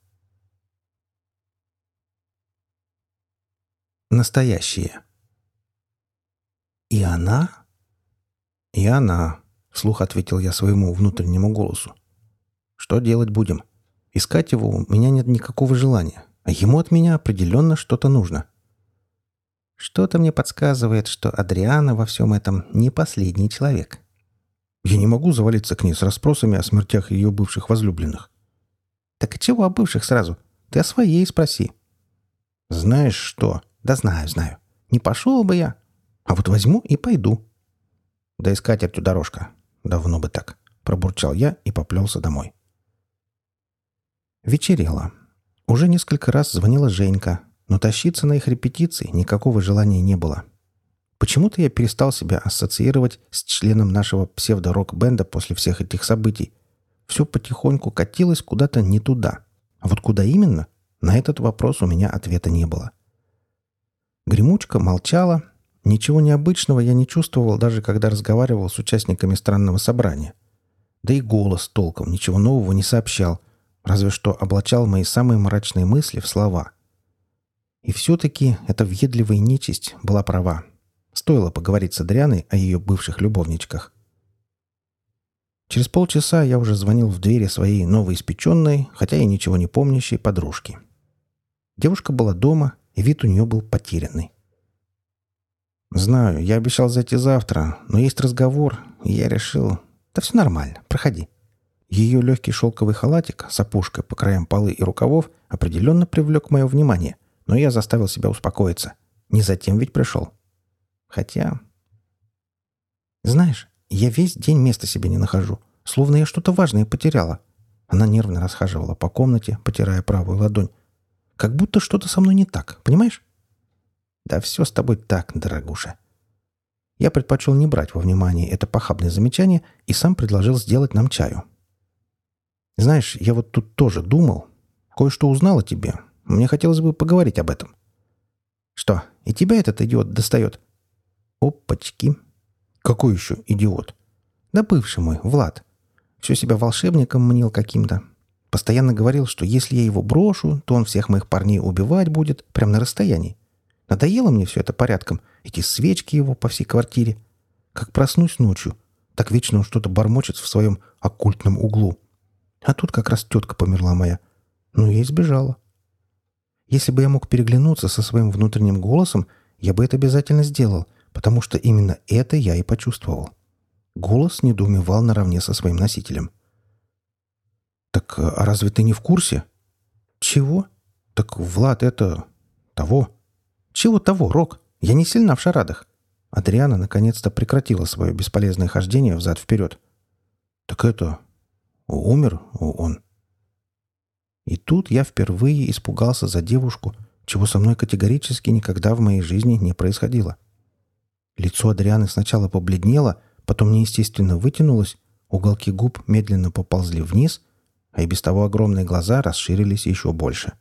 Настоящее. И она? И она. вслух ответил я своему внутреннему голосу. «Что делать будем? Искать его у меня нет никакого желания, а ему от меня определенно что-то нужно». «Что-то мне подсказывает, что Адриана во всем этом не последний человек». Я не могу завалиться к ней с расспросами о смертях ее бывших возлюбленных. «Так и чего о бывших сразу? Ты о своей спроси». «Знаешь что?» «Да знаю. Не пошел бы я. А вот возьму и пойду». «Да и с катертью дорожка. Давно бы так», — пробурчал я и поплелся домой. Вечерело. Уже несколько раз звонила Женька, но тащиться на их репетиции никакого желания не было. Почему-то я перестал себя ассоциировать с членом нашего псевдо-рок-бенда после всех этих событий. Все потихоньку катилось куда-то не туда. А вот куда именно? На этот вопрос у меня ответа не было. Гремучка молчала. Ничего необычного я не чувствовал, даже когда разговаривал с участниками странного собрания. Да и голос толком ничего нового не сообщал, разве что облачал мои самые мрачные мысли в слова. И все-таки эта въедливая нечисть была права. Стоило поговорить с Адрианой о ее бывших любовничках. Через полчаса я уже звонил в двери своей новоиспеченной, хотя и ничего не помнящей подружки. Девушка была дома, и вид у нее был потерянный. «Знаю, я обещал зайти завтра, но есть разговор, и я решил... Да все нормально, проходи». Ее легкий шелковый халатик с опушкой по краям полы и рукавов определенно привлек мое внимание, но я заставил себя успокоиться. Не затем ведь пришел. Хотя... «Знаешь, я весь день места себе не нахожу, словно я что-то важное потеряла». Она нервно расхаживала по комнате, потирая правую ладонь. «Как будто что-то со мной не так, понимаешь?» «Да все с тобой так, дорогуша». Я предпочел не брать во внимание это похабное замечание и сам предложил сделать нам чаю. «Знаешь, я вот тут тоже думал. Кое-что узнал о тебе. Мне хотелось бы поговорить об этом». «Что, и тебя этот идиот достает?» «Опачки». «Какой еще идиот?» «Да бывший мой, Влад. Все себя волшебником мнил каким-то. Постоянно говорил, что если я его брошу, то он всех моих парней убивать будет, прямо на расстоянии. Надоело мне все это порядком, эти свечки его по всей квартире. Как проснусь ночью, так вечно он что-то бормочет в своем оккультном углу. А тут как раз тетка померла моя. Ну, я и сбежала. Если бы я мог переглянуться со своим внутренним голосом, я бы это обязательно сделал, потому что именно это я и почувствовал. Голос недоумевал наравне со своим носителем. «Так а разве ты не в курсе?» «Чего?» «Так Влад это... того...» «Чего того, Рок? Я не сильна в шарадах». Адриана наконец-то прекратила свое бесполезное хождение взад-вперед. «Так это... умер он». И тут я впервые испугался за девушку, чего со мной категорически никогда в моей жизни не происходило. Лицо Адрианы сначала побледнело, потом неестественно вытянулось, уголки губ медленно поползли вниз, а и без того огромные глаза расширились еще больше.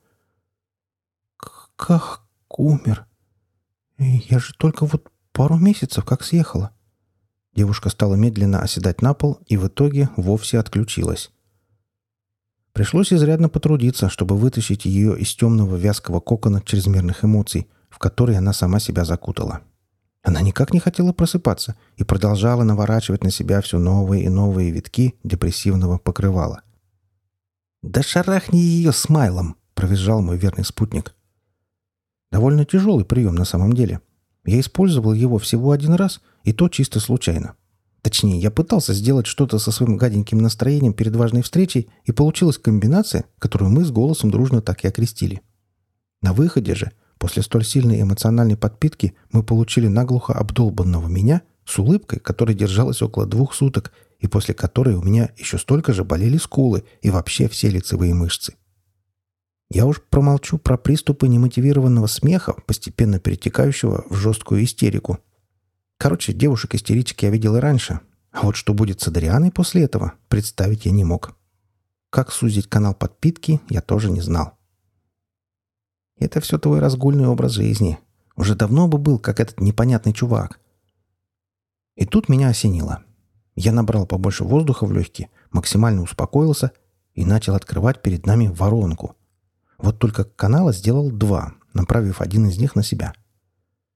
«Как умер? Я же только вот пару месяцев как съехала». Девушка стала медленно оседать на пол и в итоге вовсе отключилась. Пришлось изрядно потрудиться, чтобы вытащить ее из темного вязкого кокона чрезмерных эмоций, в который она сама себя закутала. Она никак не хотела просыпаться и продолжала наворачивать на себя все новые и новые витки депрессивного покрывала. «Да шарахни ее смайлом!» — провизжал мой верный спутник. Довольно тяжелый прием на самом деле. Я использовал его всего один раз, и то чисто случайно. Точнее, я пытался сделать что-то со своим гаденьким настроением перед важной встречей, и получилась комбинация, которую мы с голосом дружно так и окрестили. На выходе же, после столь сильной эмоциональной подпитки, мы получили наглухо обдолбанного меня с улыбкой, которая держалась около 2 суток, и после которой у меня еще столько же болели скулы и вообще все лицевые мышцы. Я уж промолчу про приступы немотивированного смеха, постепенно перетекающего в жесткую истерику. Короче, девушек-истеричек я видел и раньше, а вот что будет с Адрианой после этого, представить я не мог. Как сузить канал подпитки, я тоже не знал. Это все твой разгульный образ жизни. Уже давно бы был, как этот непонятный чувак. И тут меня осенило. Я набрал побольше воздуха в легкие, максимально успокоился и начал открывать перед нами воронку. Вот только канала сделал 2, направив один из них на себя.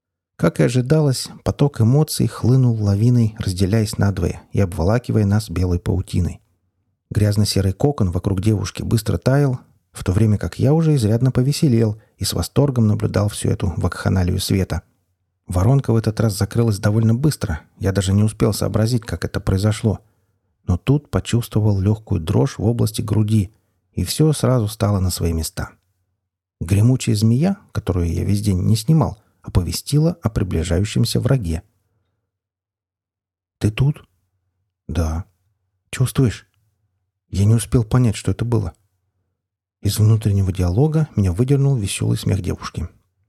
Как и ожидалось, поток эмоций хлынул лавиной, разделяясь надвое и обволакивая нас белой паутиной. Грязно-серый кокон вокруг девушки быстро таял, в то время как я уже изрядно повеселел и с восторгом наблюдал всю эту вакханалию света. Воронка в этот раз закрылась довольно быстро, я даже не успел сообразить, как это произошло. Но тут почувствовал легкую дрожь в области груди, и все сразу стало на свои места. Гремучая змея, которую я весь день не снимал, оповестила о приближающемся враге. «Ты тут?» «Да». «Чувствуешь?» Я не успел понять, что это было. Из внутреннего диалога меня выдернул веселый смех девушки.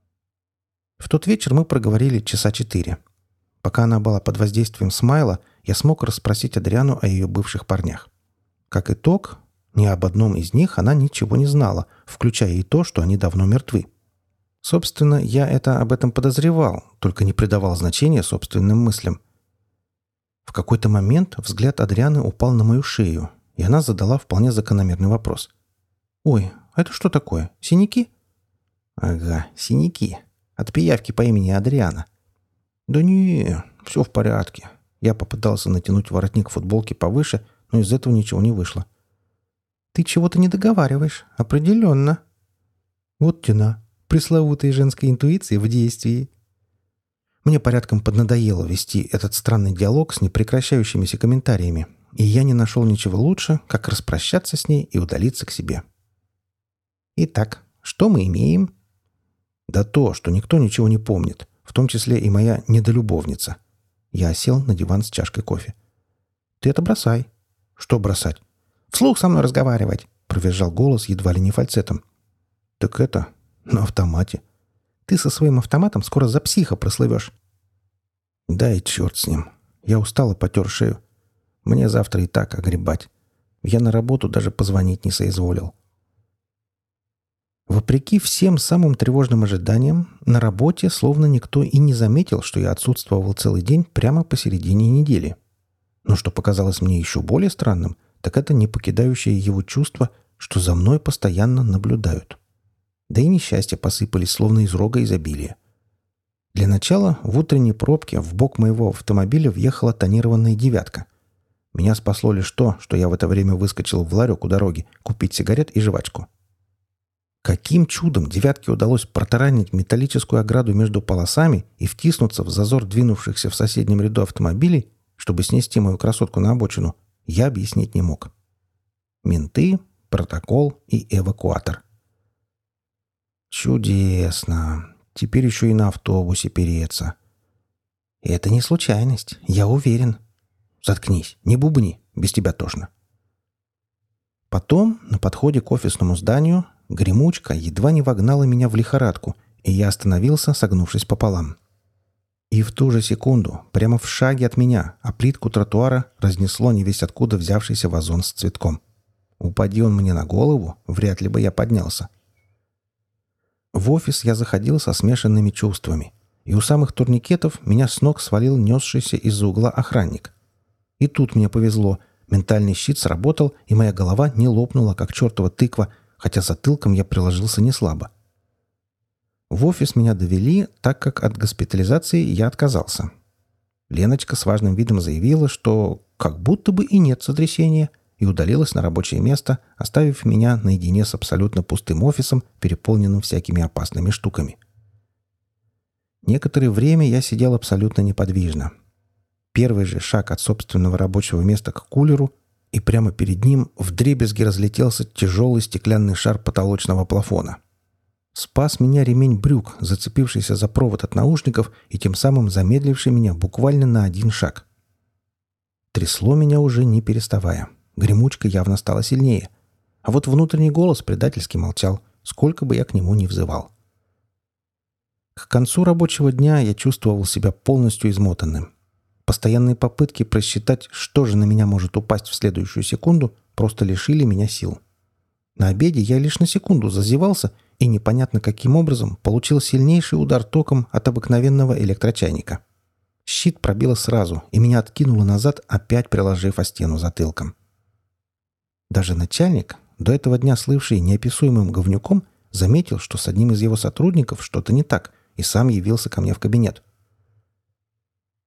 В тот вечер мы проговорили часа 4. Пока она была под воздействием смайла, я смог расспросить Адриану о ее бывших парнях. Как итог, ни об одном из них она ничего не знала, включая и то, что они давно мертвы. Собственно, я об этом подозревал, только не придавал значения собственным мыслям. В какой-то момент взгляд Адрианы упал на мою шею, и она задала вполне закономерный вопрос. «Ой, а это что такое? Синяки?» «Ага, синяки. От пиявки по имени Адриана». «Да не, все в порядке». Я попытался натянуть воротник футболки повыше, но из этого ничего не вышло. «Ты чего-то не договариваешь. Определенно». «Вот тена. Пресловутая женская интуиция в действии». Мне порядком поднадоело вести этот странный диалог с непрекращающимися комментариями, и я не нашел ничего лучше, как распрощаться с ней и удалиться к себе. «Итак, что мы имеем?» «Да то, что никто ничего не помнит, в том числе и моя недолюбовница». Я сел на диван с чашкой кофе. «Ты это бросай». «Что бросать?» «Вслух со мной разговаривать», — провизжал голос едва ли не фальцетом. «Так это на автомате». «Ты со своим автоматом скоро за психа прослывешь». «Да и черт с ним. Я устал и потер шею. Мне завтра и так огребать. Я на работу даже позвонить не соизволил». Вопреки всем самым тревожным ожиданиям, на работе словно никто и не заметил, что я отсутствовал целый день прямо посередине недели. Но что показалось мне еще более странным, так это не покидающее его чувство, что за мной постоянно наблюдают. Да и несчастья посыпались словно из рога изобилия. Для начала в утренней пробке в бок моего автомобиля въехала тонированная «девятка». Меня спасло лишь то, что я в это время выскочил в ларек у дороги купить сигарет и жвачку. Каким чудом «девятке» удалось протаранить металлическую ограду между полосами и втиснуться в зазор двинувшихся в соседнем ряду автомобилей, чтобы снести мою красотку на обочину, я объяснить не мог. Менты, протокол и эвакуатор. Чудесно. Теперь еще и на автобусе переться. Это не случайность, я уверен. Заткнись, не бубни, без тебя тошно. Потом, на подходе к офисному зданию, гремучка едва не вогнала меня в лихорадку, и я остановился, согнувшись пополам. И в ту же секунду, прямо в шаге от меня, о плитку тротуара разнесло невесть откуда взявшийся вазон с цветком. Упади он мне на голову, вряд ли бы я поднялся. В офис я заходил со смешанными чувствами, и у самых турникетов меня с ног свалил несшийся из-за угла охранник. И тут мне повезло, ментальный щит сработал, и моя голова не лопнула, как чертова тыква, хотя затылком я приложился неслабо. В офис меня довели, так как от госпитализации я отказался. Леночка с важным видом заявила, что как будто бы и нет сотрясения, и удалилась на рабочее место, оставив меня наедине с абсолютно пустым офисом, переполненным всякими опасными штуками. Некоторое время я сидел абсолютно неподвижно. Первый же шаг от собственного рабочего места к кулеру, и прямо перед ним вдребезги разлетелся тяжелый стеклянный шар потолочного плафона. Спас меня ремень брюк, зацепившийся за провод от наушников и тем самым замедливший меня буквально на один шаг. Трясло меня уже не переставая. Гремучка явно стала сильнее. А вот внутренний голос предательски молчал, сколько бы я к нему ни взывал. К концу рабочего дня я чувствовал себя полностью измотанным. Постоянные попытки просчитать, что же на меня может упасть в следующую секунду, просто лишили меня сил. На обеде я лишь на секунду зазевался и непонятно каким образом получил сильнейший удар током от обыкновенного электрочайника. Щит пробило сразу, и меня откинуло назад, опять приложив о стену затылком. Даже начальник, до этого дня слывший неописуемым говнюком, заметил, что с одним из его сотрудников что-то не так, и сам явился ко мне в кабинет.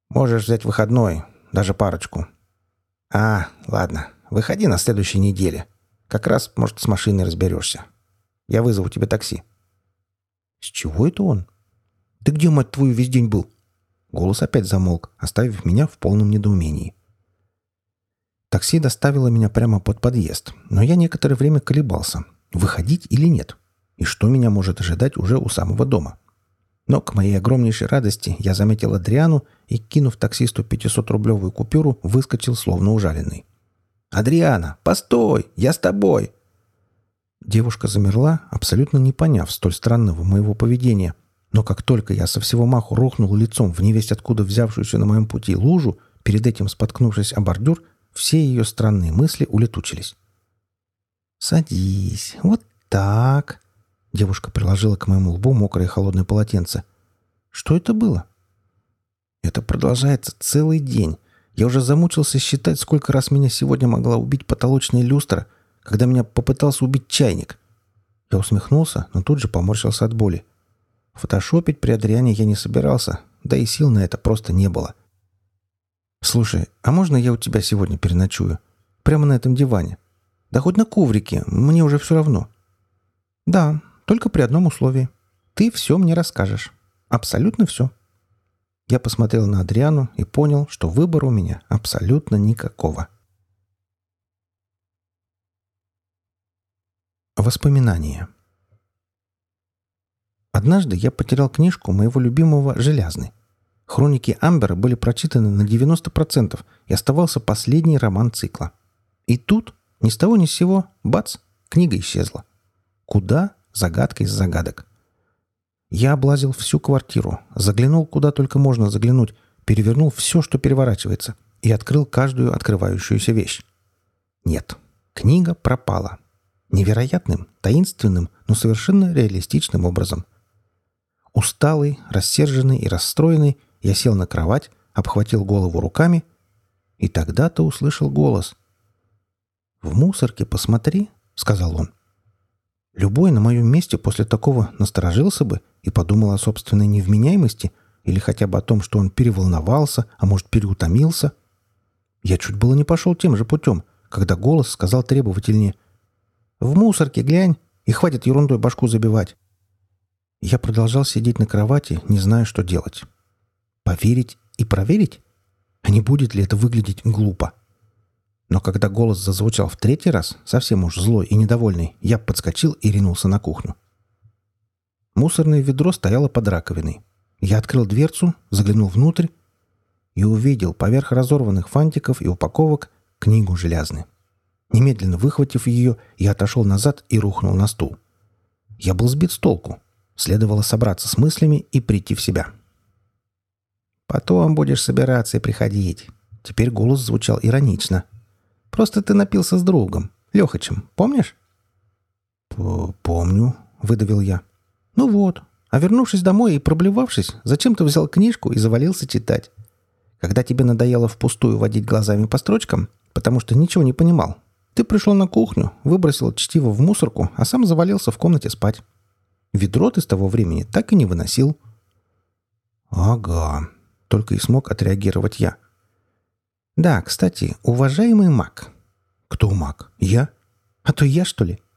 Можешь взять выходной, даже парочку. А, ладно, выходи на следующей неделе. Как раз, может, с машиной разберешься. Я вызову тебе такси». «С чего это он? Ты где, мать твою, весь день был?» Голос опять замолк, оставив меня в полном недоумении. Такси доставило меня прямо под подъезд, но я некоторое время колебался, выходить или нет, и что меня может ожидать уже у самого дома. Но к моей огромнейшей радости я заметил Адриану и, кинув таксисту 500-рублевую купюру, выскочил словно ужаленный. «Адриана, постой! Я с тобой!» Девушка замерла, абсолютно не поняв столь странного моего поведения, но как только я со всего маху рухнул лицом в невесть откуда взявшуюся на моем пути лужу, перед этим споткнувшись о бордюр, все ее странные мысли улетучились. «Садись, вот так!» Девушка приложила к моему лбу мокрое холодное полотенце. «Что это было?» «Это продолжается целый день. Я уже замучился считать, сколько раз меня сегодня могла убить потолочная люстра, когда меня попытался убить чайник». Я усмехнулся, но тут же поморщился от боли. Фотошопить при Адриане я не собирался, да и сил на это просто не было. «Слушай, а можно я у тебя сегодня переночую? Прямо на этом диване? Да хоть на коврике, мне уже все равно». «Да, только при одном условии. Ты все мне расскажешь. Абсолютно все». Я посмотрел на Адриану и понял, что выбора у меня абсолютно никакого. Воспоминания. Однажды я потерял книжку моего любимого «Желязный». Хроники Амбера были прочитаны на 90% и оставался последний роман цикла. И тут, ни с того ни с сего, бац, книга исчезла. Куда? Загадка из загадок. Я облазил всю квартиру, заглянул куда только можно заглянуть, перевернул все, что переворачивается, и открыл каждую открывающуюся вещь. Нет, книга пропала. Невероятным, таинственным, но совершенно реалистичным образом. Усталый, рассерженный и расстроенный, я сел на кровать, обхватил голову руками, и тогда-то услышал голос. «В мусорке посмотри», — сказал он. Любой на моем месте после такого насторожился бы и подумал о собственной невменяемости или хотя бы о том, что он переволновался, а может, переутомился. Я чуть было не пошел тем же путем, когда голос сказал требовательнее: «В мусорке глянь, и хватит ерундой башку забивать». Я продолжал сидеть на кровати, не зная, что делать. Поверить и проверить? А не будет ли это выглядеть глупо? Но когда голос зазвучал в третий раз, совсем уж злой и недовольный, я подскочил и ринулся на кухню. Мусорное ведро стояло под раковиной. Я открыл дверцу, заглянул внутрь и увидел поверх разорванных фантиков и упаковок книгу «Желязный». Немедленно выхватив ее, я отошел назад и рухнул на стул. Я был сбит с толку. Следовало собраться с мыслями и прийти в себя. «Потом будешь собираться и приходить». Теперь голос звучал иронично. «Просто ты напился с другом, Лехачем, помнишь?» «Помню», — выдавил я. «Ну вот. А вернувшись домой и проблевавшись, зачем ты взял книжку и завалился читать? Когда тебе надоело впустую водить глазами по строчкам, потому что ничего не понимал, ты пришел на кухню, выбросил чтиво в мусорку, а сам завалился в комнате спать. Ведро ты с того времени так и не выносил». «Ага», — только и смог отреагировать я. «Да, кстати, уважаемый маг». «Кто маг? Я? А то я, что ли?»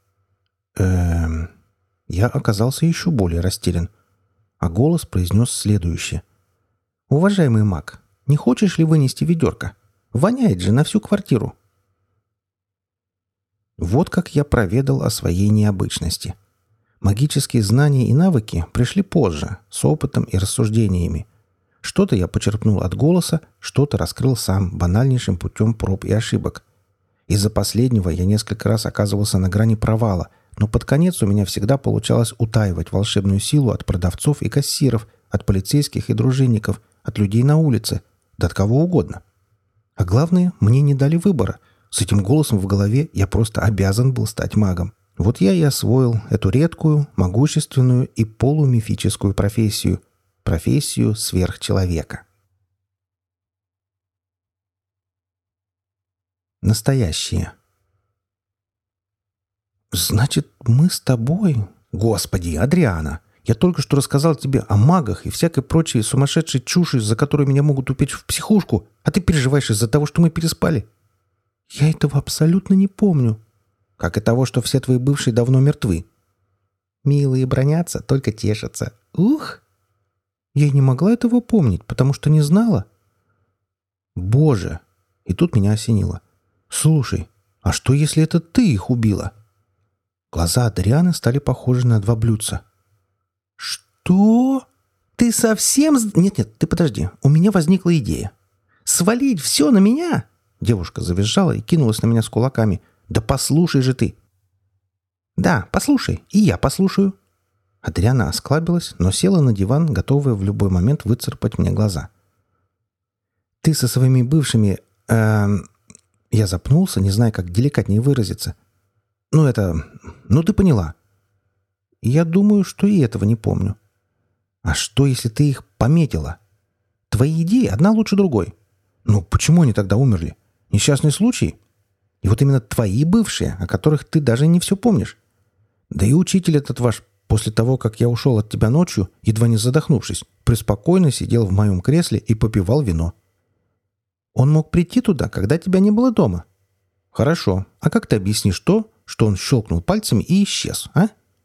Я оказался еще более растерян, а голос произнес следующее. «Уважаемый маг, не хочешь ли вынести ведерко? Воняет же на всю квартиру». Вот как я проведал о своей необычности. Магические знания и навыки пришли позже, с опытом и рассуждениями. Что-то я почерпнул от голоса, что-то раскрыл сам банальнейшим путем проб и ошибок. Из-за последнего я несколько раз оказывался на грани провала, но под конец у меня всегда получалось утаивать волшебную силу от продавцов и кассиров, от полицейских и дружинников, от людей на улице, да от кого угодно. А главное, мне не дали выбора. С этим голосом в голове я просто обязан был стать магом. Вот я и освоил эту редкую, могущественную и полумифическую профессию – профессию сверхчеловека. Настоящее. «Значит, мы с тобой...» «Господи, Адриана, Я только что рассказал тебе о магах и всякой прочей сумасшедшей чуши, за которую меня могут упечь в психушку, а ты переживаешь из-за того, что мы переспали. Я этого абсолютно не помню. Как и того, что все твои бывшие давно мертвы. Милые бронятся, только тешатся. Ух! Я и не могла этого помнить, потому что не знала. Боже! И тут меня осенило. Слушай, а что, если это ты их убила? Глаза Адрианы стали похожи на два блюдца. Что? Ты совсем... Нет-нет, ты подожди. У меня возникла идея. Свалить все на меня? Девушка завизжала и кинулась на меня с кулаками. Да послушай же ты. Да, послушай. И я послушаю. Адриана осклабилась, но села на диван, готовая в любой момент выцарапать мне глаза. Ты со своими бывшими... Я запнулся, не зная, как деликатнее выразиться. Ну, ты поняла. Я думаю, что и этого не помню. А что, если ты их пометила? Твои идеи одна лучше другой. Ну, почему они тогда умерли? Несчастный случай? И вот именно твои бывшие, о которых ты даже не все помнишь. Да и учитель этот ваш, после того, как я ушел от тебя ночью, едва не задохнувшись, преспокойно сидел в моем кресле и попивал вино. Он мог прийти туда, когда тебя не было дома. Хорошо. А как ты объяснишь то, что он щелкнул пальцами и исчез, а?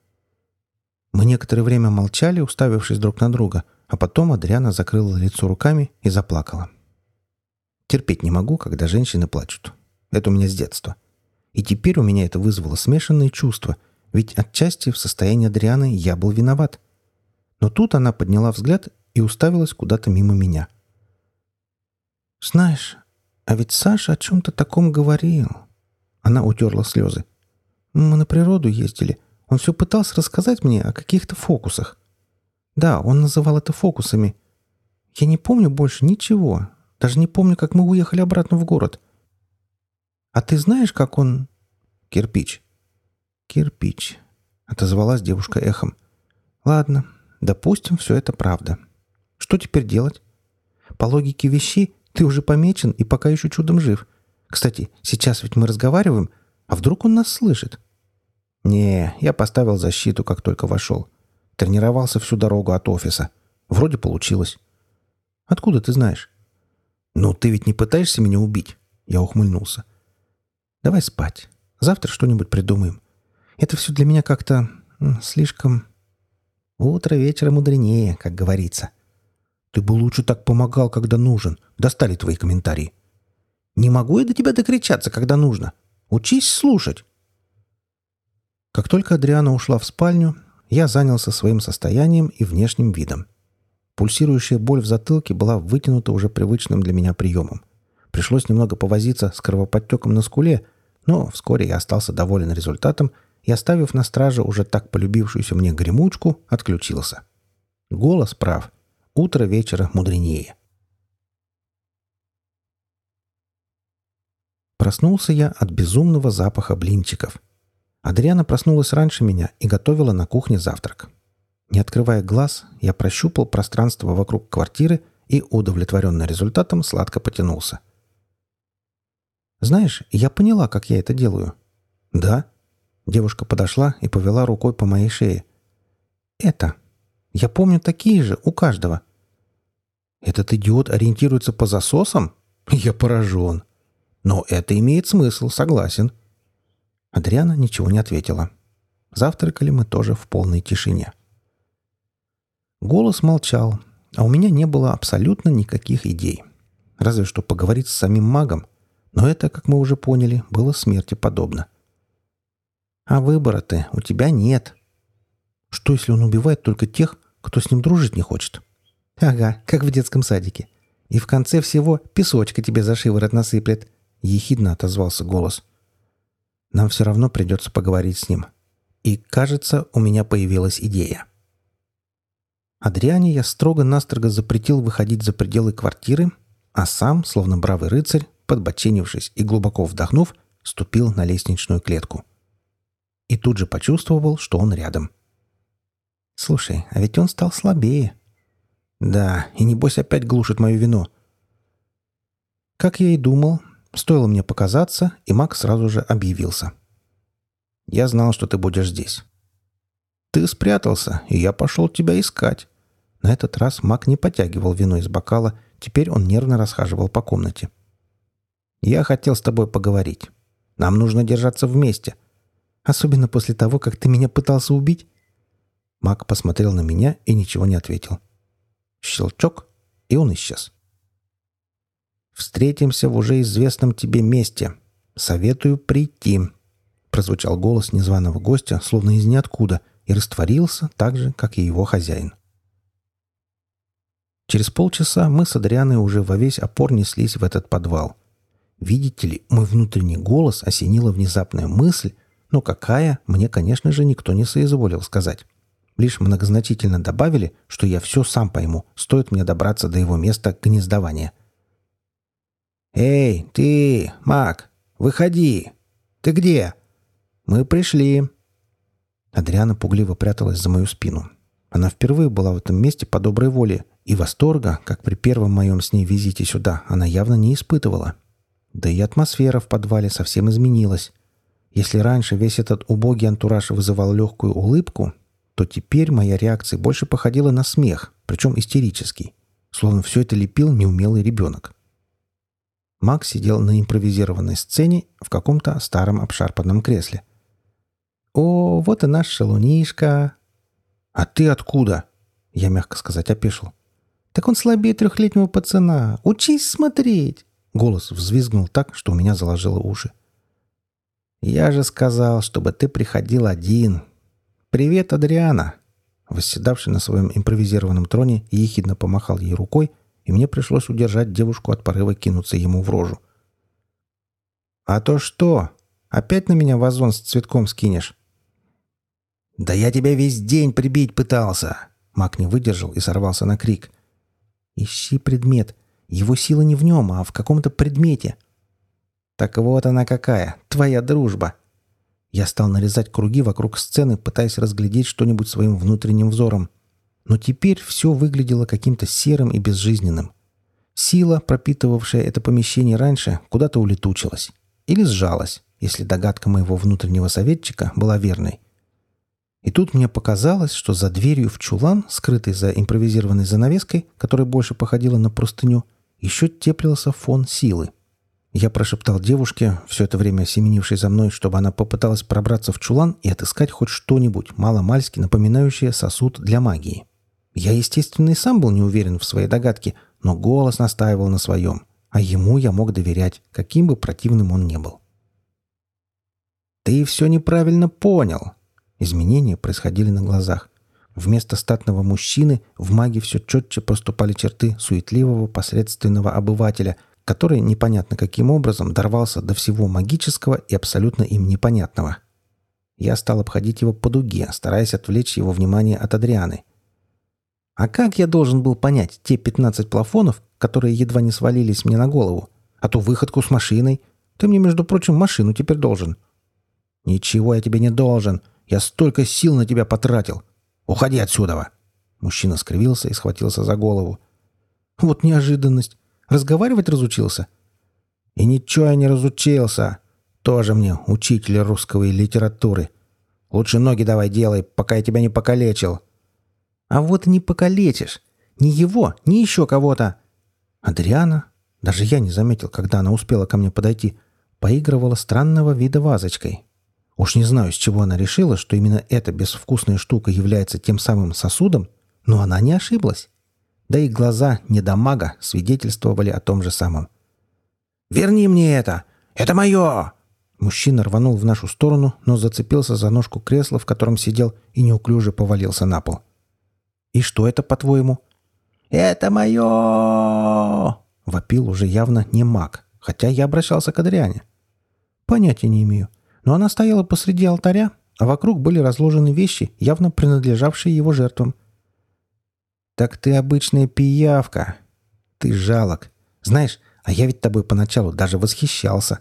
Мы некоторое время молчали, уставившись друг на друга, а потом Адриана закрыла лицо руками и заплакала. Терпеть не могу, когда женщины плачут. Это у меня с детства. И теперь у меня это вызвало смешанные чувства, ведь отчасти в состоянии Адрианы я был виноват. Но тут она подняла взгляд и уставилась куда-то мимо меня. «Знаешь, а ведь Саша о чем-то таком говорил». Она утерла слезы. «Мы на природу ездили. Он все пытался рассказать мне о каких-то фокусах. Да, он называл это фокусами. Я не помню больше ничего. Даже не помню, как мы уехали обратно в город. А ты знаешь, как он...» «Кирпич». «Кирпич», — отозвалась девушка эхом. «Ладно, допустим, все это правда. Что теперь делать? По логике вещей ты уже помечен и пока еще чудом жив. Кстати, сейчас ведь мы разговариваем, а вдруг он нас слышит?» «Не, я поставил защиту, как только вошел. Тренировался всю дорогу от офиса. Вроде получилось». «Откуда ты знаешь?» «Ну, ты ведь не пытаешься меня убить?» Я ухмыльнулся. «Давай спать. Завтра что-нибудь придумаем. Это все для меня как-то слишком... Утро вечера мудренее, как говорится». «Ты бы лучше так помогал, когда нужен. Достали твои комментарии». «Не могу я до тебя докричаться, когда нужно. Учись слушать». Как только Адриана ушла в спальню, я занялся своим состоянием и внешним видом. Пульсирующая боль в затылке была вытянута уже привычным для меня приемом. Пришлось немного повозиться с кровоподтеком на скуле, но вскоре я остался доволен результатом и, оставив на страже уже так полюбившуюся мне гремучку, отключился. Голос прав. Утро вечера мудренее. Проснулся я от безумного запаха блинчиков. Адриана проснулась раньше меня и готовила на кухне завтрак. Не открывая глаз, я прощупал пространство вокруг квартиры и, удовлетворенный результатом, сладко потянулся. «Знаешь, я поняла, как я это делаю». «Да?» Девушка подошла и повела рукой по моей шее. «Это. Я помню такие же у каждого». «Этот идиот ориентируется по засосам? Я поражен. Но это имеет смысл, согласен». Адриана ничего не ответила. Завтракали мы тоже в полной тишине. Голос молчал, а у меня не было абсолютно никаких идей. Разве что поговорить с самим магом, но это, как мы уже поняли, было смерти подобно. «А выбора-то у тебя нет». «Что, если он убивает только тех, кто с ним дружить не хочет?» «Ага, как в детском садике. И в конце всего песочка тебе за шиворот насыплет», — ехидно отозвался голос. «Нам все равно придется поговорить с ним. И, кажется, у меня появилась идея». Адриане я строго-настрого запретил выходить за пределы квартиры, а сам, словно бравый рыцарь, подбоченившись и глубоко вдохнув, ступил на лестничную клетку. И тут же почувствовал, что он рядом. «Слушай, а ведь он стал слабее». «Да, и небось опять глушит мое вино». Как я и думал, стоило мне показаться, и маг сразу же объявился. «Я знал, что ты будешь здесь». Ты спрятался, и я пошел тебя искать». На этот раз Мак не потягивал вино из бокала, теперь он нервно расхаживал по комнате. «Я хотел с тобой поговорить. Нам нужно держаться вместе. Особенно после того, как ты меня пытался убить». Мак посмотрел на меня и ничего не ответил. Щелчок, и он исчез. «Встретимся в уже известном тебе месте. Советую прийти», — прозвучал голос незваного гостя, словно из ниоткуда, и растворился так же, как и его хозяин. Через полчаса мы с Адрианой уже во весь опор неслись в этот подвал. Видите ли, мой внутренний голос осенила внезапная мысль, но какая, мне, конечно же, никто не соизволил сказать. Лишь многозначительно добавили, что я все сам пойму, стоит мне добраться до его места гнездования. «Эй, ты, Мак, выходи! Ты где?» «Мы пришли!» Адриана пугливо пряталась за мою спину. Она впервые была в этом месте по доброй воле, и восторга, как при первом моем с ней визите сюда, она явно не испытывала. Да и атмосфера в подвале совсем изменилась. Если раньше весь этот убогий антураж вызывал легкую улыбку, то теперь моя реакция больше походила на смех, причем истерический, словно все это лепил неумелый ребенок. Макс сидел на импровизированной сцене в каком-то старом обшарпанном кресле. «О, вот и наш шалунишка!» «А ты откуда?» Я, мягко сказать, опешил. «Так он слабее 3-летнего пацана. Учись смотреть!» Голос взвизгнул так, что у меня заложило уши. «Я же сказал, чтобы ты приходил один. Привет, Адриана!» Восседавший на своем импровизированном троне, ехидно помахал ей рукой, и мне пришлось удержать девушку от порыва кинуться ему в рожу. «А то что? Опять на меня вазон с цветком скинешь?» «Да я тебя весь день прибить пытался!» Мак не выдержал и сорвался на крик. «Ищи предмет. Его сила не в нем, а в каком-то предмете». «Так вот она какая, твоя дружба!» Я стал нарезать круги вокруг сцены, пытаясь разглядеть что-нибудь своим внутренним взором. Но теперь все выглядело каким-то серым и безжизненным. Сила, пропитывавшая это помещение раньше, куда-то улетучилась. Или сжалась, если догадка моего внутреннего советчика была верной. И тут мне показалось, что за дверью в чулан, скрытый за импровизированной занавеской, которая больше походила на простыню, еще теплился фон силы. Я прошептал девушке, все это время семенившей за мной, чтобы она попыталась пробраться в чулан и отыскать хоть что-нибудь маломальски напоминающее сосуд для магии. Я, естественно, и сам был не уверен в своей догадке, но голос настаивал на своем, а ему я мог доверять, каким бы противным он ни был. «Ты все неправильно понял!» Изменения происходили на глазах. Вместо статного мужчины в маге все четче проступали черты суетливого посредственного обывателя, который непонятно каким образом дорвался до всего магического и абсолютно им непонятного. Я стал обходить его по дуге, стараясь отвлечь его внимание от Адрианы. А как я должен был понять те 15 плафонов, которые едва не свалились мне на голову? А ту выходку с машиной? Ты мне, между прочим, машину теперь должен. Ничего я тебе не должен. Я столько сил на тебя потратил. Уходи отсюда. Мужчина скривился и схватился за голову. Вот неожиданность. Разговаривать разучился? И ничего я не разучился. Тоже мне учитель русской литературы. Лучше ноги давай делай, пока я тебя не покалечил. А вот и не покалечишь. Ни его, ни еще кого-то. Адриана, даже я не заметил, когда она успела ко мне подойти, поигрывала странного вида вазочкой. Уж не знаю, с чего она решила, что именно эта безвкусная штука является тем самым сосудом, но она не ошиблась. Да и глаза недомага свидетельствовали о том же самом. «Верни мне это! Это мое!» Мужчина рванул в нашу сторону, но зацепился за ножку кресла, в котором сидел, и неуклюже повалился на пол. «И что это, по-твоему?» «Это мое!» Вопил уже явно не маг, хотя я обращался к Адриане. «Понятия не имею, но она стояла посреди алтаря, а вокруг были разложены вещи, явно принадлежавшие его жертвам». «Так ты обычная пиявка. Ты жалок. Знаешь, а я ведь тобой поначалу даже восхищался».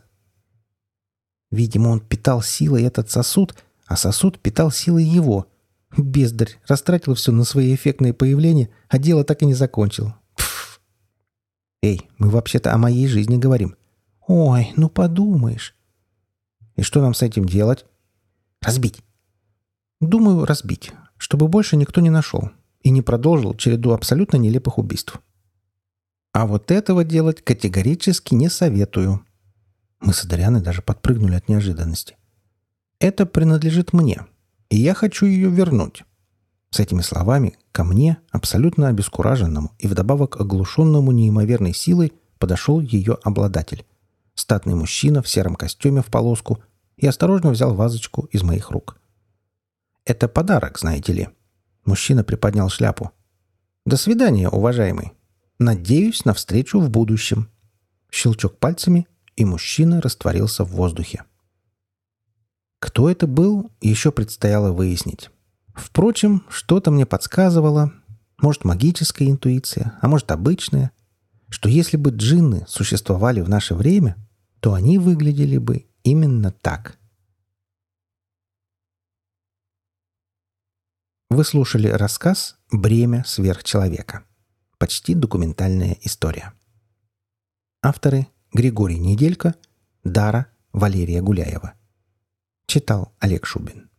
Видимо, он питал силой этот сосуд, а сосуд питал силой его. Бездарь, растратил все на свои эффектные появления, а дело так и не закончил. Пф. Эй, мы вообще-то о моей жизни говорим. Ой, ну подумаешь. И что нам с этим делать? Разбить. Думаю, разбить. чтобы больше никто не нашел и не продолжил череду абсолютно нелепых убийств. А вот этого делать категорически не советую. Мы с Адрианой даже подпрыгнули от неожиданности. Это принадлежит мне, и я хочу ее вернуть. С этими словами ко мне, абсолютно обескураженному и вдобавок оглушенному неимоверной силой, подошел ее обладатель. Статный мужчина в сером костюме в полоску и осторожно взял вазочку из моих рук. «Это подарок, знаете ли». Мужчина приподнял шляпу. «До свидания, уважаемый. Надеюсь на встречу в будущем». Щелчок пальцами, и мужчина растворился в воздухе. Кто это был, еще предстояло выяснить. Впрочем, что-то мне подсказывало, может, магическая интуиция, а может, обычная, что если бы джинны существовали в наше время, то они выглядели бы именно так. Вы слушали рассказ «Бремя сверхчеловека». Почти документальная история. Авторы Григорий Неделько, Дара, Валерия Гуляева. Читал Олег Шубин.